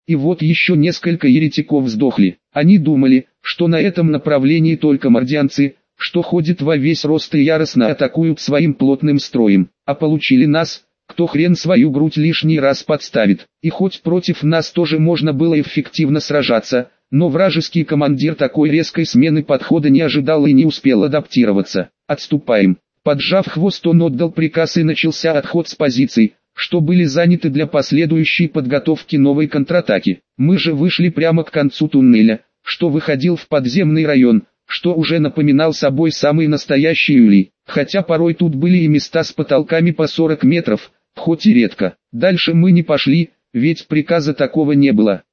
И вот еще несколько еретиков сдохли. Они думали, что на этом направлении только мордианцы, что ходят во весь рост и яростно атакуют своим плотным строем, а получили нас, кто хрен свою грудь лишний раз подставит. И хоть против нас тоже можно было эффективно сражаться, но вражеский командир такой резкой смены подхода не ожидал и не успел адаптироваться. Отступаем. Поджав хвост, он отдал приказ и начался отход с позиций, что были заняты для последующей подготовки новой контратаки. Мы же вышли прямо к концу туннеля, что выходил в подземный район, что уже напоминал собой самый настоящий улей, хотя порой тут были и места с потолками по 40 метров, хоть и редко. Дальше мы не пошли, ведь приказа такого не было.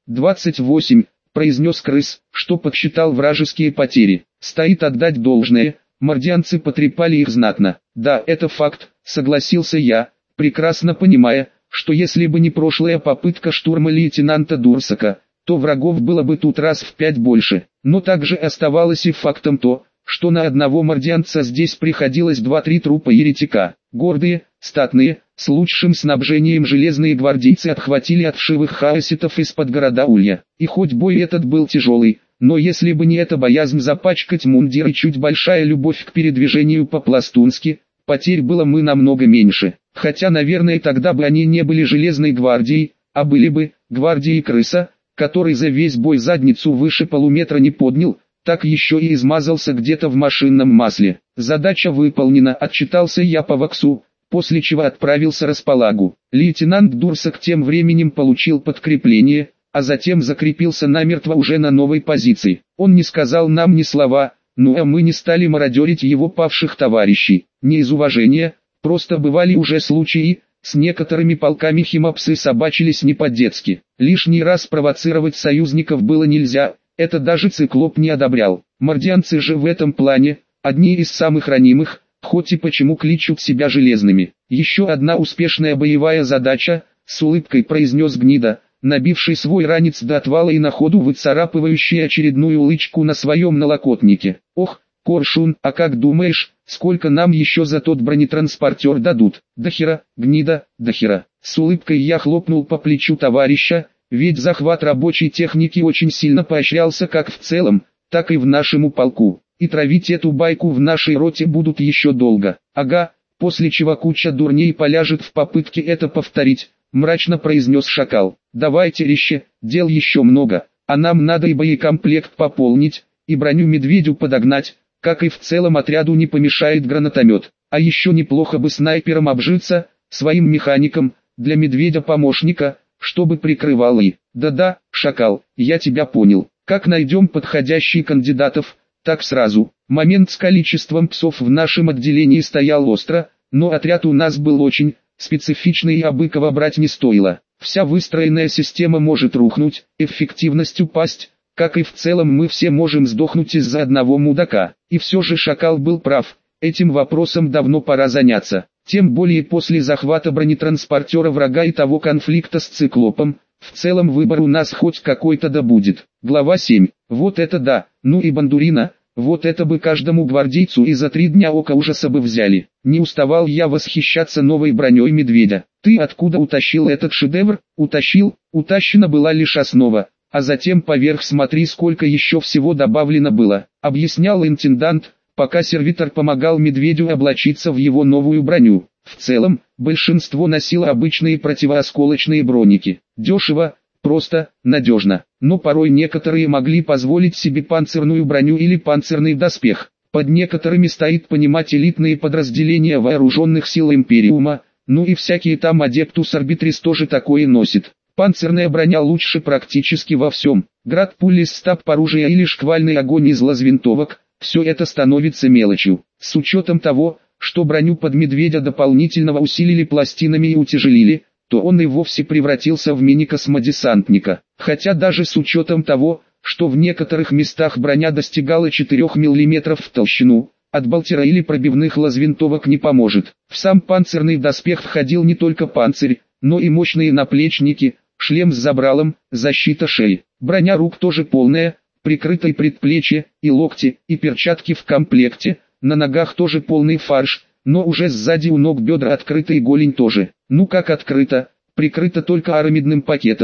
28, произнес крыс, что подсчитал вражеские потери. Стоит отдать должное, мордианцы потрепали их знатно. Да, это факт, согласился я, прекрасно понимая, что если бы не прошлая попытка штурма лейтенанта Дурсака, то врагов было бы тут раз в 5 больше. Но также оставалось и фактом то, что на одного мордианца здесь приходилось 2-3 трупа еретика. Гордые, статные, с лучшим снабжением железные гвардейцы отхватили от вшивых хаоситов из-под города Улья. И хоть бой этот был тяжелый, но если бы не эта боязнь запачкать мундир и чуть большая любовь к передвижению по-пластунски, потерь было мы намного меньше. Хотя, наверное, тогда бы они не были железной гвардией, а были бы гвардией крыса, который за весь бой задницу выше полуметра не поднял, так еще и измазался где-то в машинном масле. Задача выполнена, отчитался я по Ваксу, после чего отправился располагу. Лейтенант Дурсак тем временем получил подкрепление, а затем закрепился намертво уже на новой позиции. Он не сказал нам ни слова, ну а мы не стали мародерить его павших товарищей. Не из уважения, просто бывали уже случаи, с некоторыми полками химапсы собачились не по-детски. Лишний раз провоцировать союзников было нельзя, это даже Циклоп не одобрял. Мордианцы же в этом плане, одни из самых ранимых, хоть и почему кличут себя железными. Еще одна успешная боевая задача, с улыбкой произнес Гнида, набивший свой ранец до отвала и на ходу выцарапывающий очередную лычку на своем налокотнике. Ох, Коршун, а как думаешь, сколько нам еще за тот бронетранспортер дадут? Дохера, Гнида, дохера. С улыбкой я хлопнул по плечу товарища, ведь захват рабочей техники очень сильно поощрялся как в целом, так и в нашему полку. И травить эту байку в нашей роте будут еще долго. Ага, после чего куча дурней поляжет в попытке это повторить, мрачно произнес Шакал. Давайте резче, дел еще много, а нам надо и боекомплект пополнить, и броню медведю подогнать. Как и в целом отряду не помешает гранатомет, а еще неплохо бы снайпером обжиться, своим механиком, для медведя помощника, чтобы прикрывал и... Да-да, Шакал, я тебя понял, как найдем подходящих кандидатов, так сразу. Момент с количеством псов в нашем отделении стоял остро, но отряд у нас был очень специфичный и Абыкова брать не стоило. Вся выстроенная система может рухнуть, эффективность упасть. Как и в целом мы все можем сдохнуть из-за одного мудака. И все же Шакал был прав, этим вопросом давно пора заняться. Тем более после захвата бронетранспортера врага и того конфликта с Циклопом, в целом выбор у нас хоть какой-то да будет. Глава 7. Вот это да, ну и Бандурина, вот это бы каждому гвардейцу и за 3 дня ока ужаса бы взяли. Не уставал я восхищаться новой броней медведя. Ты откуда утащил этот шедевр? Утащил, утащена была лишь основа. А затем поверх смотри сколько еще всего добавлено было, объяснял интендант, пока сервитор помогал медведю облачиться в его новую броню. В целом, большинство носило обычные противоосколочные броники. Дешево, просто, надежно, но порой некоторые могли позволить себе панцирную броню или панцирный доспех. Под некоторыми стоит понимать элитные подразделения вооруженных сил Империума, ну и всякие там Адептус Арбитрис тоже такое носит. Панцирная броня лучше практически во всем. Град пули из стаб оружия или шквальный огонь из лазвинтовок, все это становится мелочью. С учетом того, что броню под медведя дополнительного усилили пластинами и утяжелили, то он и вовсе превратился в мини-космодесантника. Хотя даже с учетом того, что в некоторых местах броня достигала 4 мм в толщину, от болтера или пробивных лазвинтовок не поможет. В сам панцирный доспех входил не только панцирь, но и мощные наплечники, шлем с забралом, защита шеи. Броня рук тоже полная, прикрытой предплечья, и локти, и перчатки в комплекте, на ногах тоже полный фарш, но уже сзади у ног бедра открыта и голень тоже. Ну как открыта, прикрыта только арамидным пакетом,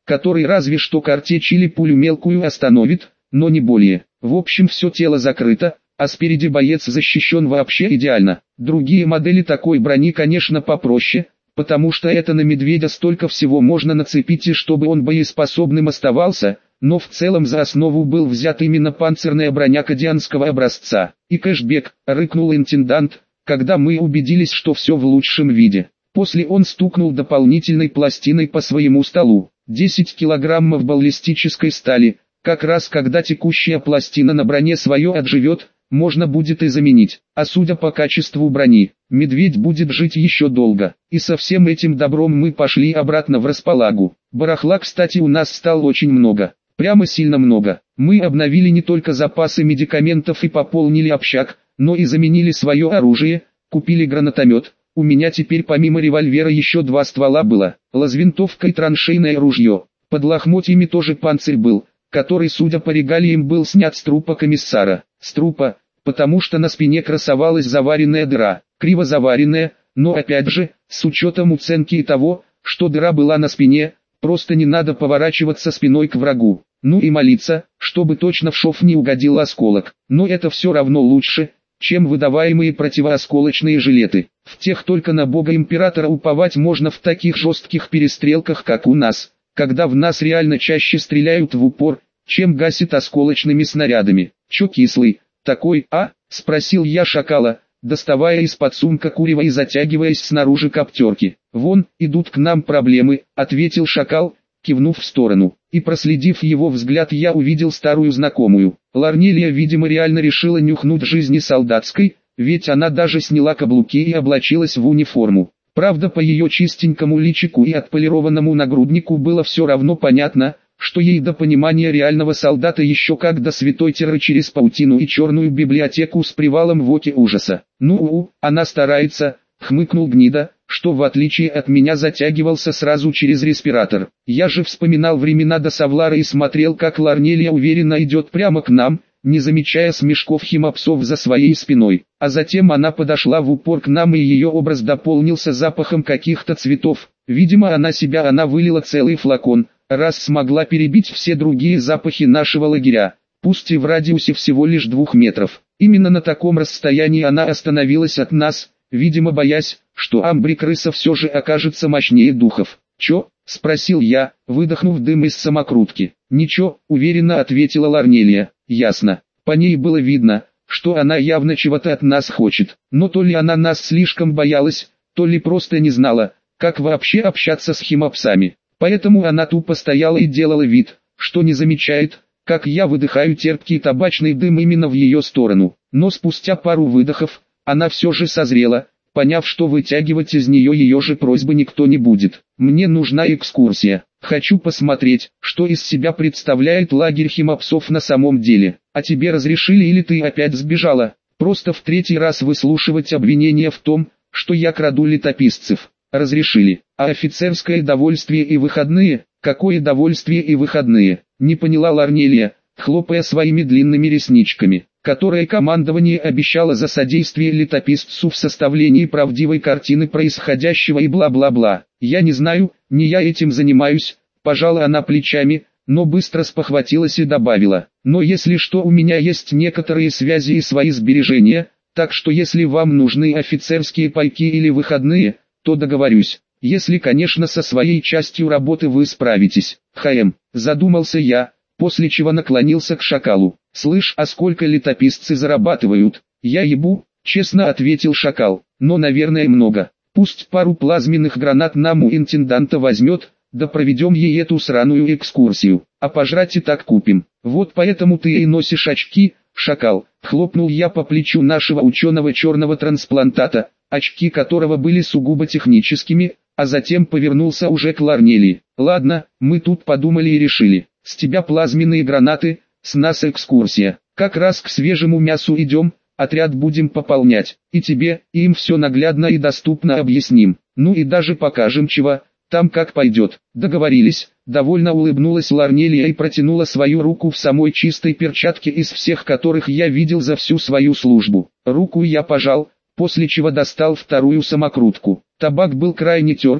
который разве что картечь или пулю мелкую остановит, но не более. В общем, все тело закрыто, а спереди боец защищен вообще идеально. Другие модели такой брони, конечно, попроще, потому что это на медведя столько всего можно нацепить, и чтобы он боеспособным оставался, но в целом за основу был взят именно панцирная броня кадианского образца. И кэшбэк, рыкнул интендант, когда мы убедились, что все в лучшем виде. После он стукнул дополнительной пластиной по своему столу. 10 килограммов баллистической стали, как раз когда текущая пластина на броне свое отживет, можно будет и заменить. А судя по качеству брони, медведь будет жить еще долго. И со всем этим добром мы пошли обратно в располагу. Барахла, кстати, у нас стало очень много. Прямо сильно много. Мы обновили не только запасы медикаментов и пополнили общак, но и заменили свое оружие, купили гранатомет. У меня теперь помимо револьвера еще 2 ствола было. Лазвинтовка и траншейное ружье. Под лохмотьями тоже панцирь был, который, судя по регалиям, был снят с трупа комиссара. С трупа, потому что на спине красовалась заваренная дыра, криво заваренная, но опять же, с учетом уценки и того, что дыра была на спине, просто не надо поворачиваться спиной к врагу. Ну и молиться, чтобы точно в шов не угодил осколок. Но это все равно лучше, чем выдаваемые противоосколочные жилеты. В тех только на бога императора уповать можно в таких жестких перестрелках, как у нас, когда в нас реально чаще стреляют в упор, чем гасит осколочными снарядами. «Чё кислый, такой, а?» — спросил я шакала, доставая из-под сумка курева и затягиваясь снаружи коптерки. «Вон, идут к нам проблемы», — ответил шакал, кивнув в сторону. И проследив его взгляд, я увидел старую знакомую. Ларнелия, видимо, реально решила нюхнуть жизни солдатской, ведь она даже сняла каблуки и облачилась в униформу. Правда, по ее чистенькому личику и отполированному нагруднику было все равно понятно, что ей до понимания реального солдата еще как до святой Теры через паутину и черную библиотеку с привалом в оке ужаса. «Ну, она старается», — хмыкнул гнида, что в отличие от меня затягивался сразу через респиратор. Я же вспоминал времена до Савлара и смотрел, как Ларнелия уверенно идет прямо к нам, не замечая смешков химопсов за своей спиной. А затем она подошла в упор к нам, и ее образ дополнился запахом каких-то цветов. Видимо, она вылила целый флакон, раз смогла перебить все другие запахи нашего лагеря, пусть и в радиусе всего лишь 2 метров. Именно на таком расстоянии она остановилась от нас, видимо боясь, что амбри-крыса все же окажется мощнее духов. «Чё?» — спросил я, выдохнув дым из самокрутки. «Ничего», — уверенно ответила Ларнелия. «Ясно». По ней было видно, что она явно чего-то от нас хочет. Но то ли она нас слишком боялась, то ли просто не знала, как вообще общаться с химопсами. Поэтому она тупо стояла и делала вид, что не замечает, как я выдыхаю терпкий табачный дым именно в ее сторону. Но спустя пару выдохов, она все же созрела, поняв, что вытягивать из нее ее же просьбы никто не будет. «Мне нужна экскурсия. Хочу посмотреть, что из себя представляет лагерь химопсов на самом деле. А тебе разрешили или ты опять сбежала? Просто в 3-й раз выслушивать обвинения в том, что я краду летописцев». «Разрешили. А офицерское довольствие и выходные? Какое довольствие и выходные?» Не поняла Ларнелия, хлопая своими длинными ресничками, которое командование обещало за содействие летописцу в составлении правдивой картины происходящего и бла-бла-бла. «Я не знаю, не я этим занимаюсь», — пожала она плечами, но быстро спохватилась и добавила: «Но если что, у меня есть некоторые связи и свои сбережения, так что если вам нужны офицерские пайки или выходные, то договорюсь, если, конечно, со своей частью работы вы справитесь». Задумался я, после чего наклонился к шакалу. «Слышь, а сколько летописцы зарабатывают?» «Я ебу», — честно ответил шакал, «но, наверное, много. Пусть пару плазменных гранат нам у интенданта возьмет, да проведем ей эту сраную экскурсию, а пожрать и так купим. Вот поэтому ты и носишь очки, шакал», — хлопнул я по плечу нашего ученого черного трансплантата, очки которого были сугубо техническими, а затем повернулся уже к Ларнелии. «Ладно, мы тут подумали и решили. С тебя плазменные гранаты, с нас экскурсия. Как раз к свежему мясу идем, отряд будем пополнять. И тебе, и им все наглядно и доступно объясним. Ну и даже покажем чего, там как пойдет». «Договорились», — довольно улыбнулась Ларнелия и протянула свою руку в самой чистой перчатке из всех, которых я видел за всю свою службу. Руку я пожал, после чего достал вторую самокрутку. Табак был крайне терпкий,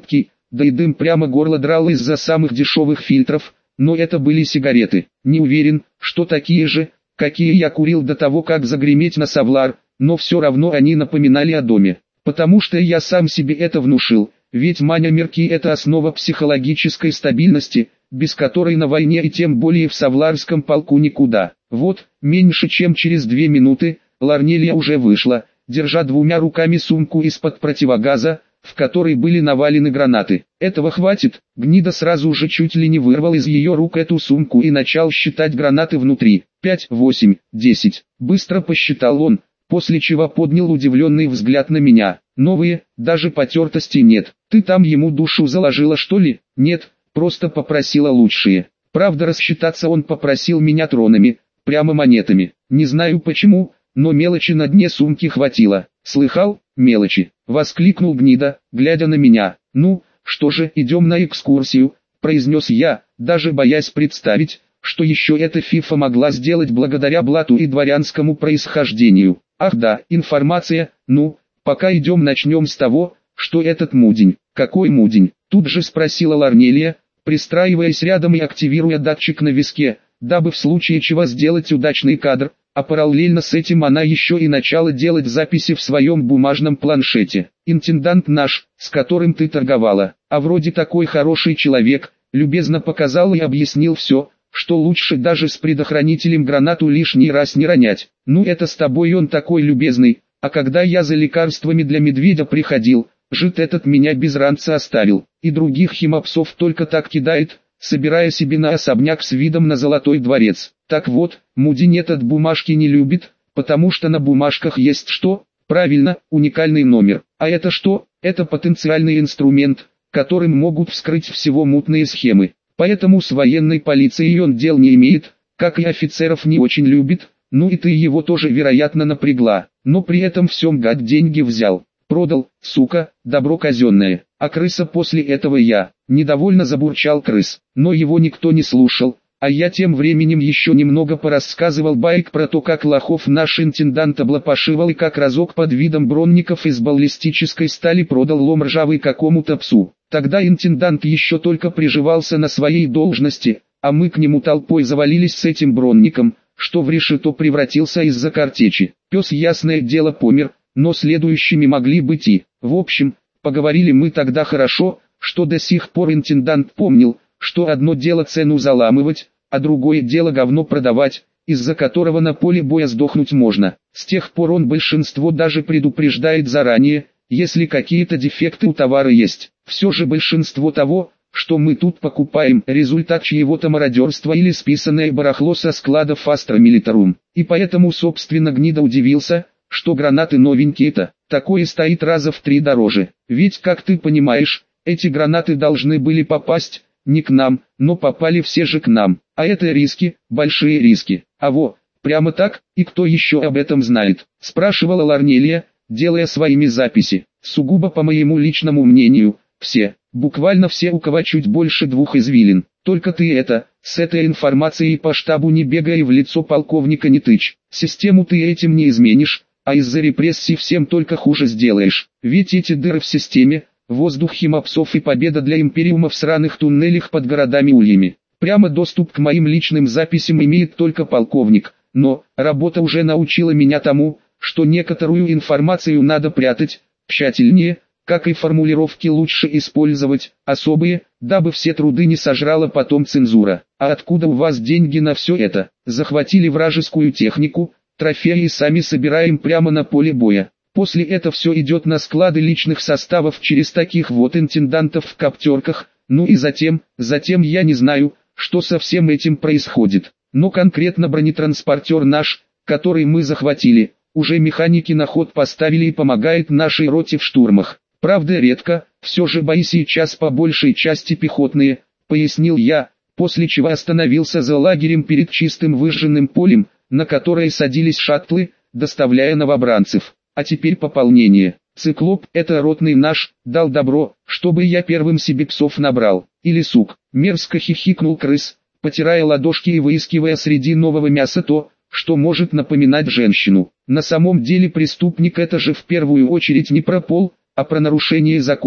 да и дым прямо горло драл из-за самых дешевых фильтров, но это были сигареты. Не уверен, что такие же, какие я курил до того, как загреметь на Савлар, но все равно они напоминали о доме. Потому что я сам себе это внушил, ведь маня-мерки – это основа психологической стабильности, без которой на войне и тем более в Савларском полку никуда. Вот, меньше чем через 2 минуты, Ларнелья уже вышла, держа 2 руками сумку из-под противогаза, в которой были навалены гранаты. Этого хватит, гнида сразу же чуть ли не вырвал из ее рук эту сумку и начал считать гранаты внутри. 5, 8, 10. Быстро посчитал он, после чего поднял удивленный взгляд на меня. Новые, даже потертостей нет. Ты там ему душу заложила, что ли? Нет, просто попросила лучшие. Правда, рассчитаться он попросил меня тронами, прямо монетами. Не знаю почему, но мелочи на дне сумки хватило. Слыхал? Мелочи. Воскликнул гнида, глядя на меня. Ну, что же, идем на экскурсию, произнес я, даже боясь представить, что еще эта фифа могла сделать благодаря блату и дворянскому происхождению. Ах да, информация. Ну, пока идем, начнем с того, что этот Мудень. Какой Мудень? Тут же спросила Ларнелья, пристраиваясь рядом и активируя датчик на виске, дабы в случае чего сделать удачный кадр, а параллельно с этим она еще и начала делать записи в своем бумажном планшете. Интендант наш, с которым ты торговала, а вроде такой хороший человек, любезно показал и объяснил все, что лучше даже с предохранителем гранату лишний раз не ронять. Ну это с тобой он такой любезный, а когда я за лекарствами для медведя приходил, жид этот меня без ранца оставил, и других химопсов только так кидает, собирая себе на особняк с видом на Золотой дворец. Так вот, Мудень этот бумажки не любит, потому что на бумажках есть что? Правильно, уникальный номер. А это что? Это потенциальный инструмент, которым могут вскрыть всего мутные схемы. Поэтому с военной полицией он дел не имеет, как и офицеров не очень любит, ну и ты его тоже вероятно напрягла. Но при этом всем гад деньги взял. Продал, сука, добро казенное. А крыса после этого я. Недовольно забурчал крыс, но его никто не слушал. А я тем временем еще немного порассказывал баек про то, как лохов наш интендант облапошивал и как разок под видом бронников из баллистической стали продал лом ржавый какому-то псу. Тогда интендант еще только приживался на своей должности, а мы к нему толпой завалились с этим бронником, что в решето превратился из-за картечи. Пес, ясное дело, помер, но следующими могли быть и. В общем, поговорили мы тогда хорошо, что до сих пор интендант помнил, что одно дело цену заламывать, а другое дело говно продавать, из-за которого на поле боя сдохнуть можно. С тех пор он большинство даже предупреждает заранее, если какие-то дефекты у товара есть. Все же большинство того, что мы тут покупаем, результат чьего-то мародерства или списанное барахло со складов Astra Militarum. И поэтому собственно гнида удивился, что гранаты новенькие-то, такое стоит раза в 3 дороже. Ведь, как ты понимаешь, эти гранаты должны были попасть не к нам, но попали все же к нам. А это риски, большие риски. А во, прямо так, и кто еще об этом знает? Спрашивала Ларнелья, делая своими записи. Сугубо по моему личному мнению, все, буквально все, у кого чуть больше 2 извилин. Только ты это, с этой информацией по штабу не бегай и в лицо полковника не тычь. Систему ты этим не изменишь, а из-за репрессий всем только хуже сделаешь. Ведь эти дыры в системе, воздух химопсов и победа для Империума в сраных туннелях под городами-ульями. Прямо доступ к моим личным записям имеет только полковник, но работа уже научила меня тому, что некоторую информацию надо прятать тщательнее, как и формулировки лучше использовать, особые, дабы все труды не сожрала потом цензура. А откуда у вас деньги на все это? Захватили вражескую технику, трофеи сами собираем прямо на поле боя. После это все идет на склады личных составов через таких вот интендантов в коптерках, ну и затем я не знаю, что со всем этим происходит. Но конкретно бронетранспортер наш, который мы захватили, уже механики на ход поставили и помогает нашей роте в штурмах. Правда редко, все же бои сейчас по большей части пехотные, пояснил я, после чего остановился за лагерем перед чистым выжженным полем, на которое садились шаттлы, доставляя новобранцев. А теперь пополнение. Циклоп, это ротный наш, дал добро, чтобы я первым себе псов набрал. Или сук. Мерзко хихикнул крыс, потирая ладошки и выискивая среди нового мяса то, что может напоминать женщину. На самом деле преступник это же в первую очередь не про пол, а про нарушение закона.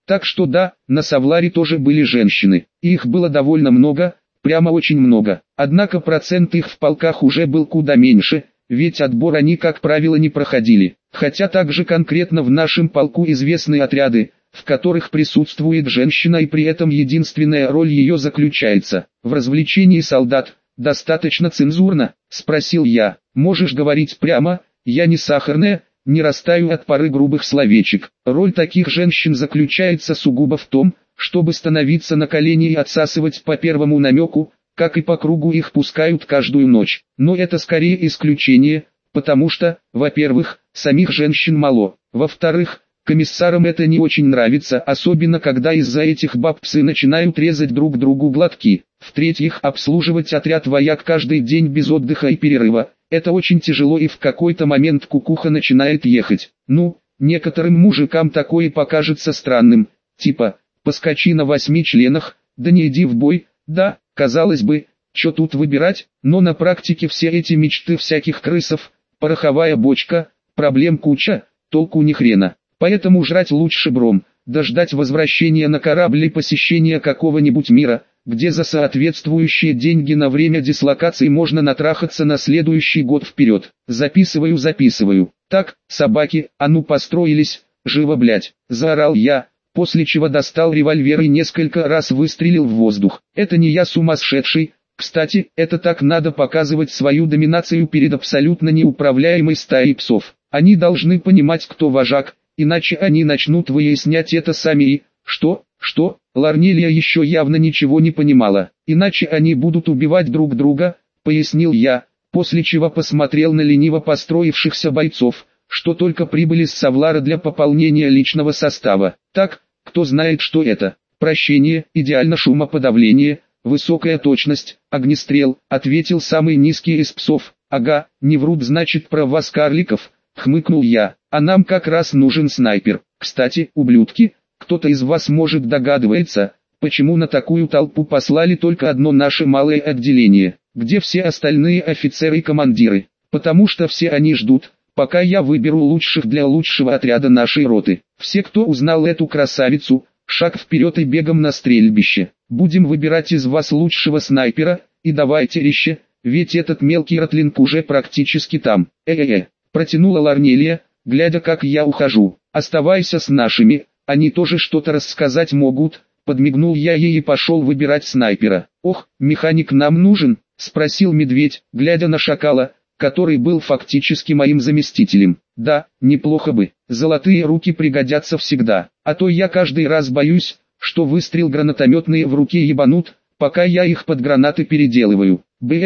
Так что да, на Савларе тоже были женщины, и их было довольно много, прямо очень много. Однако процент их в полках уже был куда меньше, ведь отбор они как правило не проходили. Хотя также конкретно в нашем полку известны отряды, в которых присутствует женщина и при этом единственная роль ее заключается в развлечении солдат. «Достаточно цензурно?» – спросил я. «Можешь говорить прямо, я не сахарная, не растаю от пары грубых словечек. Роль таких женщин заключается сугубо в том, чтобы становиться на колени и отсасывать по первому намеку, как и по кругу их пускают каждую ночь. Но это скорее исключение, потому что, во-первых, самих женщин мало, во-вторых, комиссарам это не очень нравится, особенно когда из-за этих баб псы начинают резать друг другу глотки. В-третьих, обслуживать отряд вояк каждый день без отдыха и перерыва – это очень тяжело, и в какой-то момент кукуха начинает ехать. Ну, некоторым мужикам такое покажется странным, типа «поскочи на 8 членах, да не иди в бой». Да, казалось бы, что тут выбирать, но на практике все эти мечты всяких крысов, пороховая бочка, проблем куча, толку ни хрена. Поэтому жрать лучше бром, дождать возвращения на корабль и посещения какого-нибудь мира, где за соответствующие деньги на время дислокации можно натрахаться на следующий год вперед. Записываю. Так, собаки, а ну построились, живо блять, заорал я, после чего достал револьвер и несколько раз выстрелил в воздух. Это не я сумасшедший, кстати, это так надо показывать свою доминацию перед абсолютно неуправляемой стаей псов. Они должны понимать, кто вожак, иначе они начнут выяснять это сами и... Что? Ларнелия еще явно ничего не понимала. Иначе они будут убивать друг друга, пояснил я, после чего посмотрел на лениво построившихся бойцов, что только прибыли с Савлара для пополнения личного состава. Так, кто знает, что это? Прощение, идеально шумоподавление, высокая точность, огнестрел, ответил самый низкий из псов. Ага, не врут, значит, про вас, карликов, хмыкнул я. А нам как раз нужен снайпер. Кстати, ублюдки, кто-то из вас может догадывается, почему на такую толпу послали только одно наше малое отделение, где все остальные офицеры и командиры? Потому что все они ждут, пока я выберу лучших для лучшего отряда нашей роты. Все, кто узнал эту красавицу, шаг вперед и бегом на стрельбище. Будем выбирать из вас лучшего снайпера, и давайте резче, ведь этот мелкий ротлинг уже практически там. Протянула Ларнелия, глядя, как я ухожу. Оставайся с нашими, они тоже что-то рассказать могут. Подмигнул я ей и пошел выбирать снайпера. «Ох, механик нам нужен?» – спросил медведь, глядя на шакала, который был фактически моим заместителем. «Да, неплохо бы, золотые руки пригодятся всегда, а то я каждый раз боюсь, что выстрел гранатометные в руке ебанут, пока я их под гранаты переделываю.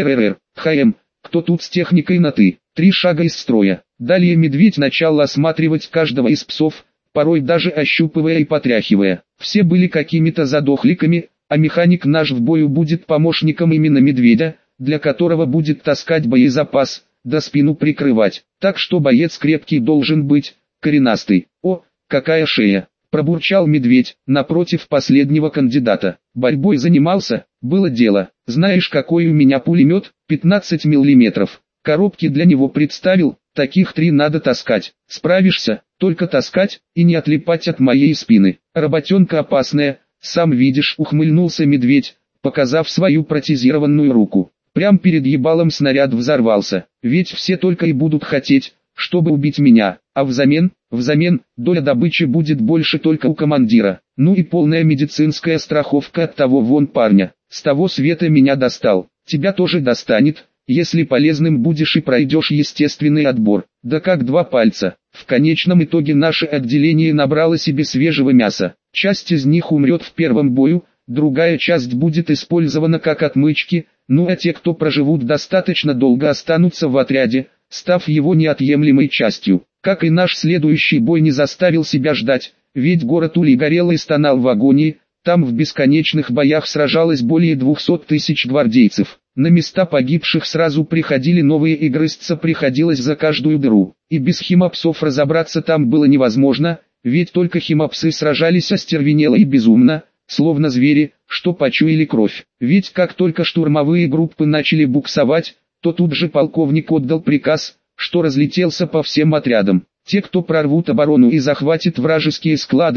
ХМ, кто тут с техникой на «ты»?» 3 шага из строя. Далее медведь начал осматривать каждого из псов, порой даже ощупывая и потряхивая. Все были какими-то задохликами, а механик наш в бою будет помощником именно медведя, для которого будет таскать боезапас, да спину прикрывать. Так что боец крепкий должен быть, коренастый. «О, какая шея!» – пробурчал медведь, напротив последнего кандидата. «Борьбой занимался, было дело. Знаешь, какой у меня пулемет? 15 миллиметров. Коробки для него представил, таких 3 надо таскать. Справишься? Только таскать, и не отлипать от моей спины. Работенка опасная, сам видишь», – ухмыльнулся медведь, показав свою протезированную руку. Прям перед ебалом снаряд взорвался, ведь все только и будут хотеть, чтобы убить меня, а взамен, доля добычи будет больше только у командира. Ну и полная медицинская страховка от того вон парня, с того света меня достал. Тебя тоже достанет, если полезным будешь и пройдешь естественный отбор. Да как 2 пальца. В конечном итоге наше отделение набрало себе свежего мяса. Часть из них умрет в первом бою, другая часть будет использована как отмычки, ну а те, кто проживут достаточно долго, останутся в отряде, став его неотъемлемой частью. Как и наш следующий бой не заставил себя ждать, ведь город Улей горел и стонал в агонии, там в бесконечных боях сражалось более 200 тысяч гвардейцев. На места погибших сразу приходили новые, и грызться приходилось за каждую дыру. И без химопсов разобраться там было невозможно, ведь только химопсы сражались остервенело и безумно, словно звери, что почуяли кровь. Ведь как только штурмовые группы начали буксовать, то тут же полковник отдал приказ, что разлетелся по всем отрядам. Те, кто прорвут оборону и захватит вражеские склады,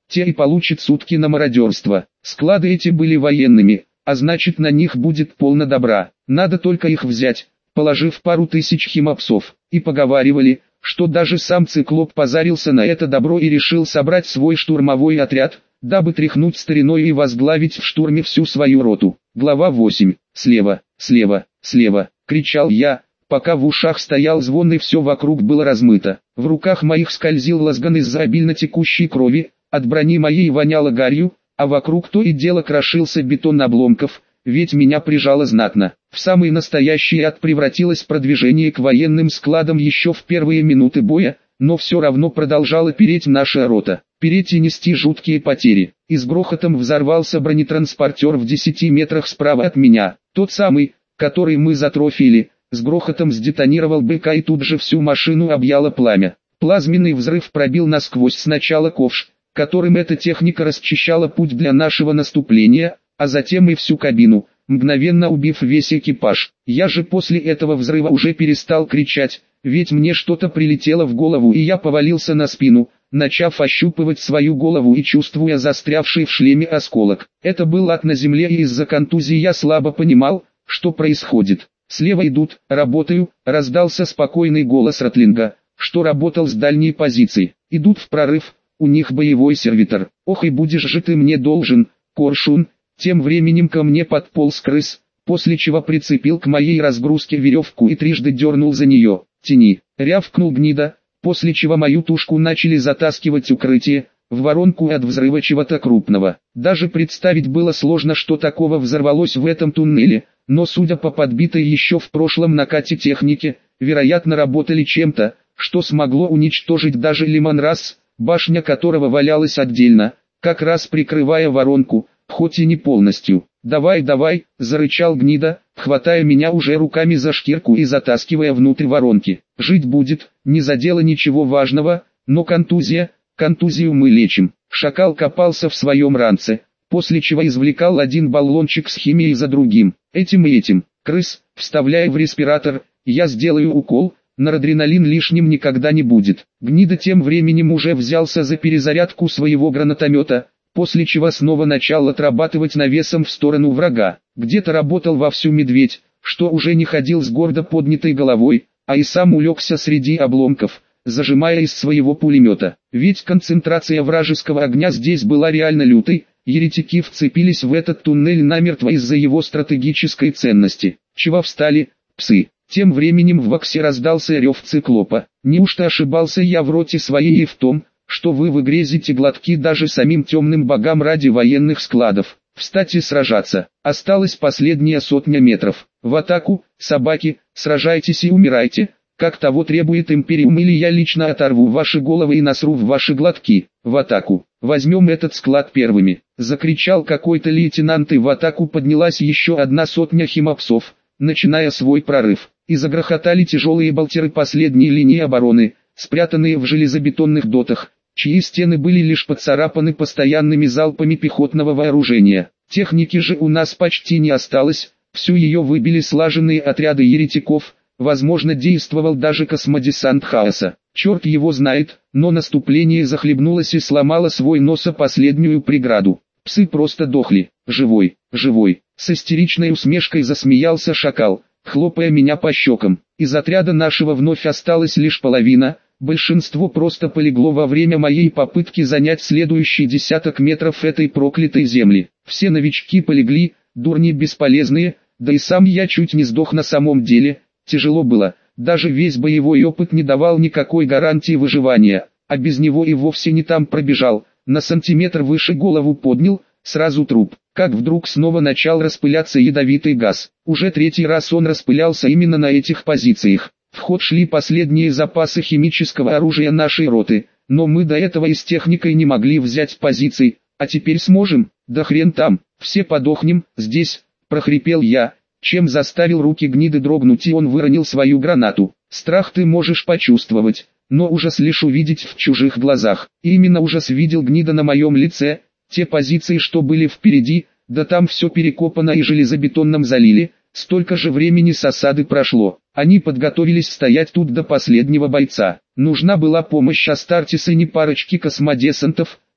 те и получат сутки на мародерство. Склады эти были военными, а значит на них будет полно добра. Надо только их взять, положив пару тысяч химопсов. И поговаривали, что даже сам Циклоп позарился на это добро и решил собрать свой штурмовой отряд, дабы тряхнуть стариной и возглавить в штурме всю свою роту. Глава 8. «Слева, слева, слева!» — кричал я, пока в ушах стоял звон и все вокруг было размыто. В руках моих скользил лазган из-за обильно текущей крови, от брони моей воняло гарью, а вокруг то и дело крошился бетон обломков, ведь меня прижало знатно. В самый настоящий ад превратилось продвижение к военным складам еще в первые минуты боя, но все равно продолжала переть наша рота. Переть и нести жуткие потери. И с грохотом взорвался бронетранспортер в 10 метрах справа от меня. Тот самый, который мы затрофили, с грохотом сдетонировал БК и тут же всю машину объяло пламя. Плазменный взрыв пробил насквозь сначала ковш, которым эта техника расчищала путь для нашего наступления, а затем и всю кабину, мгновенно убив весь экипаж. Я же после этого взрыва уже перестал кричать, ведь мне что-то прилетело в голову и я повалился на спину, начав ощупывать свою голову и чувствуя застрявший в шлеме осколок. Это был ад на земле, и из-за контузии я слабо понимал, что происходит. «Слева идут, работаю», — раздался спокойный голос Ротлинга, что работал с дальней позиции. «Идут в прорыв, у них боевой сервитор. Ох и будешь же ты мне должен, Коршун». Тем временем ко мне подполз крыс, после чего прицепил к моей разгрузке веревку и трижды дернул за нее. «Тяни», — рявкнул гнида, после чего мою тушку начали затаскивать укрытие, в воронку от взрыва чего-то крупного. Даже представить было сложно, что такого взорвалось в этом туннеле, но судя по подбитой еще в прошлом накате технике, вероятно работали чем-то, что смогло уничтожить даже Лимонрас, башня которого валялась отдельно, как раз прикрывая воронку, хоть и не полностью. «Давай, давай», — зарычал гнида, хватая меня уже руками за шкирку и затаскивая внутрь воронки. «Жить будет, не задело ничего важного, но контузию мы лечим». Шакал копался в своем ранце, после чего извлекал один баллончик с химией за другим. Этим и этим. «Крыс, вставляя в респиратор, я сделаю укол, норадреналин лишним никогда не будет». Гнида тем временем уже взялся за перезарядку своего гранатомета, после чего снова начал отрабатывать навесом в сторону врага. Где-то работал вовсю медведь, что уже не ходил с гордо поднятой головой, а и сам улегся среди обломков, зажимая из своего пулемета. Ведь концентрация вражеского огня здесь была реально лютой, еретики вцепились в этот туннель намертво из-за его стратегической ценности. «Чего встали, псы?» Тем временем в Ваксе раздался рев Циклопа. «Неужто ошибался я в роте своей и в том, что вы выгрезите глотки даже самим темным богам ради военных складов? Встать и сражаться. Осталась последняя 100 метров. В атаку, собаки, сражайтесь и умирайте, как того требует Империум, или я лично оторву ваши головы и насру в ваши глотки. В атаку. Возьмем этот склад первыми», — закричал какой-то лейтенант, и в атаку поднялась еще 100 химопсов, начиная свой прорыв. И загрохотали тяжелые болтеры последней линии обороны, спрятанные в железобетонных дотах, чьи стены были лишь поцарапаны постоянными залпами пехотного вооружения. Техники же у нас почти не осталось, всю ее выбили слаженные отряды еретиков, возможно действовал даже космодесант Хаоса. Черт его знает, но наступление захлебнулось и сломало свой нос о последнюю преграду. Псы просто дохли. «Живой, живой», с истеричной усмешкой засмеялся шакал, хлопая меня по щекам. Из отряда нашего вновь осталась лишь половина. Большинство просто полегло во время моей попытки занять следующий десяток метров этой проклятой земли. Все новички полегли, дурни бесполезные, да и сам я чуть не сдох на самом деле. Тяжело было, даже весь боевой опыт не давал никакой гарантии выживания, а без него и вовсе не там пробежал, на сантиметр выше голову поднял, сразу труп. Как вдруг снова начал распыляться ядовитый газ. Уже 3-й раз он распылялся именно на этих позициях. В ход шли последние запасы химического оружия нашей роты, но мы до этого и с техникой не могли взять позиций, а теперь сможем? Да хрен там, все подохнем, здесь, прохрипел я, чем заставил руки гниды дрогнуть, и он выронил свою гранату. Страх ты можешь почувствовать, но ужас лишь увидеть в чужих глазах. И именно ужас видел гнида на моем лице. Те позиции, что были впереди, да там все перекопано и железобетонным залили. Столько же времени с осады прошло. Они подготовились стоять тут до последнего бойца. Нужна была помощь Астартиса и не парочки космодесантов,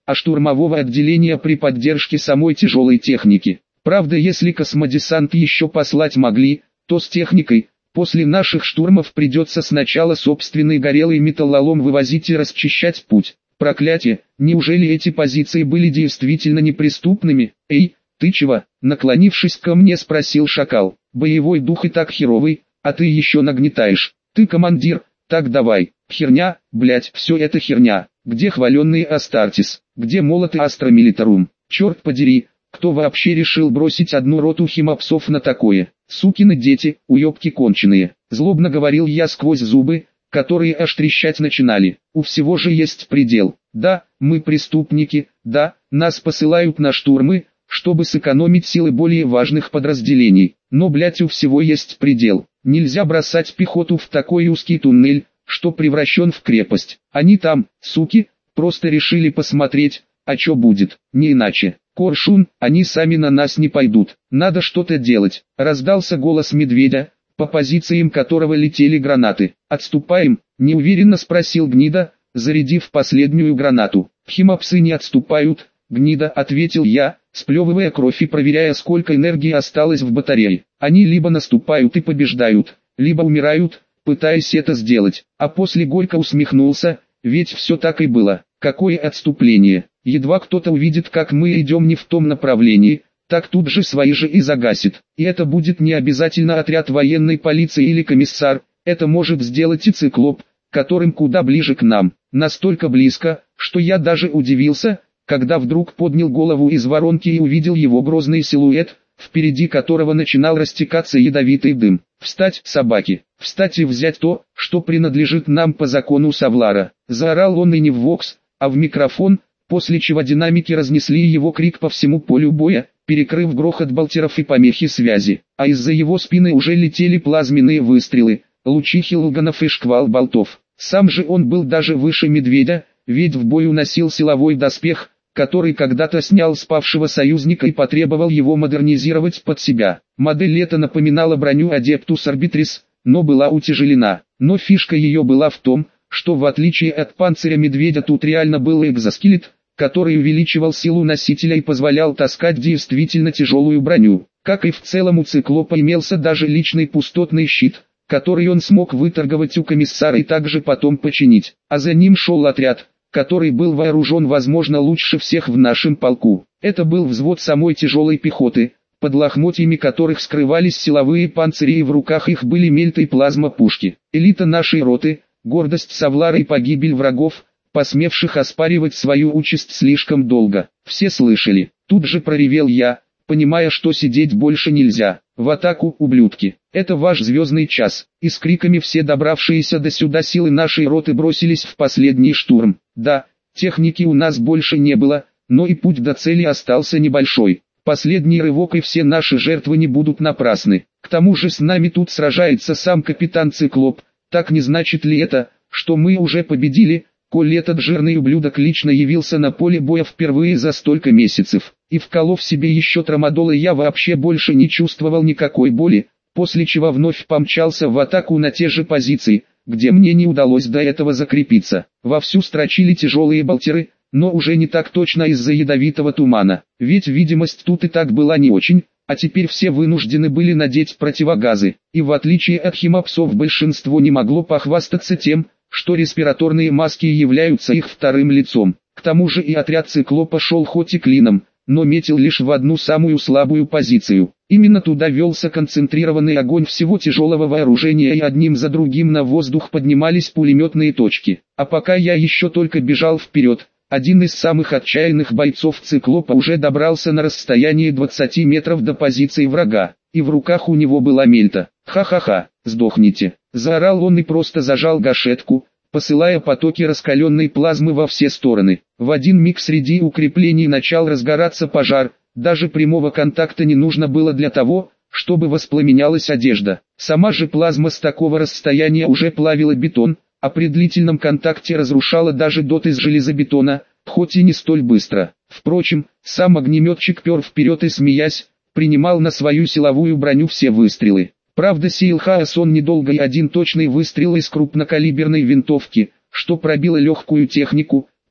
а штурмового отделения при поддержке самой тяжелой техники. Правда, если космодесант еще послать могли, то с техникой, после наших штурмов придется сначала собственный горелый металлолом вывозить и расчищать путь. Проклятие, неужели эти позиции были действительно неприступными? Эй, ты чего? Наклонившись ко мне, спросил шакал. Боевой дух и так херовый, а ты еще нагнетаешь. Ты командир, так давай. Херня, блять, все это херня. Где хваленный Астартес? Где молотый Астра Милитарум? Черт подери, кто вообще решил бросить одну роту химопсов на такое? Сукины дети, уебки конченые. Злобно говорил я сквозь зубы, которые аж трещать начинали. У всего же есть предел. Да, мы преступники, да, нас посылают на штурмы, чтобы сэкономить силы более важных подразделений. Но блять, у всего есть предел. Нельзя бросать пехоту в такой узкий туннель, что превращен в крепость. Они там, суки, просто решили посмотреть, а что будет, не иначе. Коршун, они сами на нас не пойдут. Надо что-то делать. Раздался голос медведя, по позициям которого летели гранаты. «Отступаем?» – неуверенно спросил Гнида, зарядив последнюю гранату. «Химопсы не отступают, Гнида», – ответил я, сплевывая кровь и проверяя, сколько энергии осталось в батарее. «Они либо наступают и побеждают, либо умирают, пытаясь это сделать». А после горько усмехнулся, ведь все так и было. Какое отступление? Едва кто-то увидит, как мы идем не в том направлении, так тут же свои же и загасит. И это будет не обязательно отряд военной полиции или комиссар, это может сделать и циклоп, которым куда ближе к нам. Настолько близко, что я даже удивился, когда вдруг поднял голову из воронки и увидел его грозный силуэт, впереди которого начинал растекаться ядовитый дым. «Встать, собаки! Встать и взять то, что принадлежит нам по закону Савлара!» Заорал он и не в вокс, а в микрофон, после чего динамики разнесли его крик по всему полю боя, перекрыв грохот болтеров и помехи связи. А из-за его спины уже летели плазменные выстрелы, лучи хилганов и шквал болтов. Сам же он был даже выше медведя, ведь в бою носил силовой доспех, который когда-то снял с павшего союзника и потребовал его модернизировать под себя. Модель эта напоминала броню Adeptus Arbitris, но была утяжелена. Но фишка ее была в том, что в отличие от панциря медведя тут реально был экзоскелет, который увеличивал силу носителя и позволял таскать действительно тяжелую броню. Как и в целом у циклопа имелся даже личный пустотный щит, который он смог выторговать у комиссара и также потом починить. А за ним шел отряд, который был вооружен возможно лучше всех в нашем полку. Это был взвод самой тяжелой пехоты, под лохмотьями которых скрывались силовые панцири и в руках их были мельты и плазмопушки. Элита нашей роты, гордость Савлара и погибель врагов, посмевших оспаривать свою участь слишком долго. Все слышали. Тут же проревел я, понимая, что сидеть больше нельзя. В атаку, ублюдки. Это ваш звездный час. И с криками все добравшиеся до сюда силы нашей роты бросились в последний штурм. Да, техники у нас больше не было, но и путь до цели остался небольшой. Последний рывок и все наши жертвы не будут напрасны. К тому же с нами тут сражается сам капитан Циклоп. Так не значит ли это, что мы уже победили? Коль этот жирный ублюдок лично явился на поле боя впервые за столько месяцев, и вколов себе еще трамадола, я вообще больше не чувствовал никакой боли, после чего вновь помчался в атаку на те же позиции, где мне не удалось до этого закрепиться. Вовсю строчили тяжелые болтеры, но уже не так точно из-за ядовитого тумана, ведь видимость тут и так была не очень, а теперь все вынуждены были надеть противогазы, и в отличие от химопсов большинство не могло похвастаться тем, что респираторные маски являются их вторым лицом. К тому же и отряд Циклопа шел хоть и клином, но метил лишь в одну самую слабую позицию. Именно туда велся концентрированный огонь всего тяжелого вооружения, и одним за другим на воздух поднимались пулеметные точки. А пока я еще только бежал вперед, один из самых отчаянных бойцов Циклопа уже добрался на расстояние 20 метров до позиции врага, и в руках у него была мельта. «Ха-ха-ха, сдохните!» — заорал он и просто зажал гашетку, посылая потоки раскаленной плазмы во все стороны. В один миг среди укреплений начал разгораться пожар, даже прямого контакта не нужно было для того, чтобы воспламенялась одежда. Сама же плазма с такого расстояния уже плавила бетон, а при длительном контакте разрушала даже дот из железобетона, хоть и не столь быстро. Впрочем, сам огнеметчик пер вперед и, смеясь, принимал на свою силовую броню все выстрелы. Правда, сеял хаос он недолго, и один точный выстрел из крупнокалиберной винтовки, что пробило легкую технику,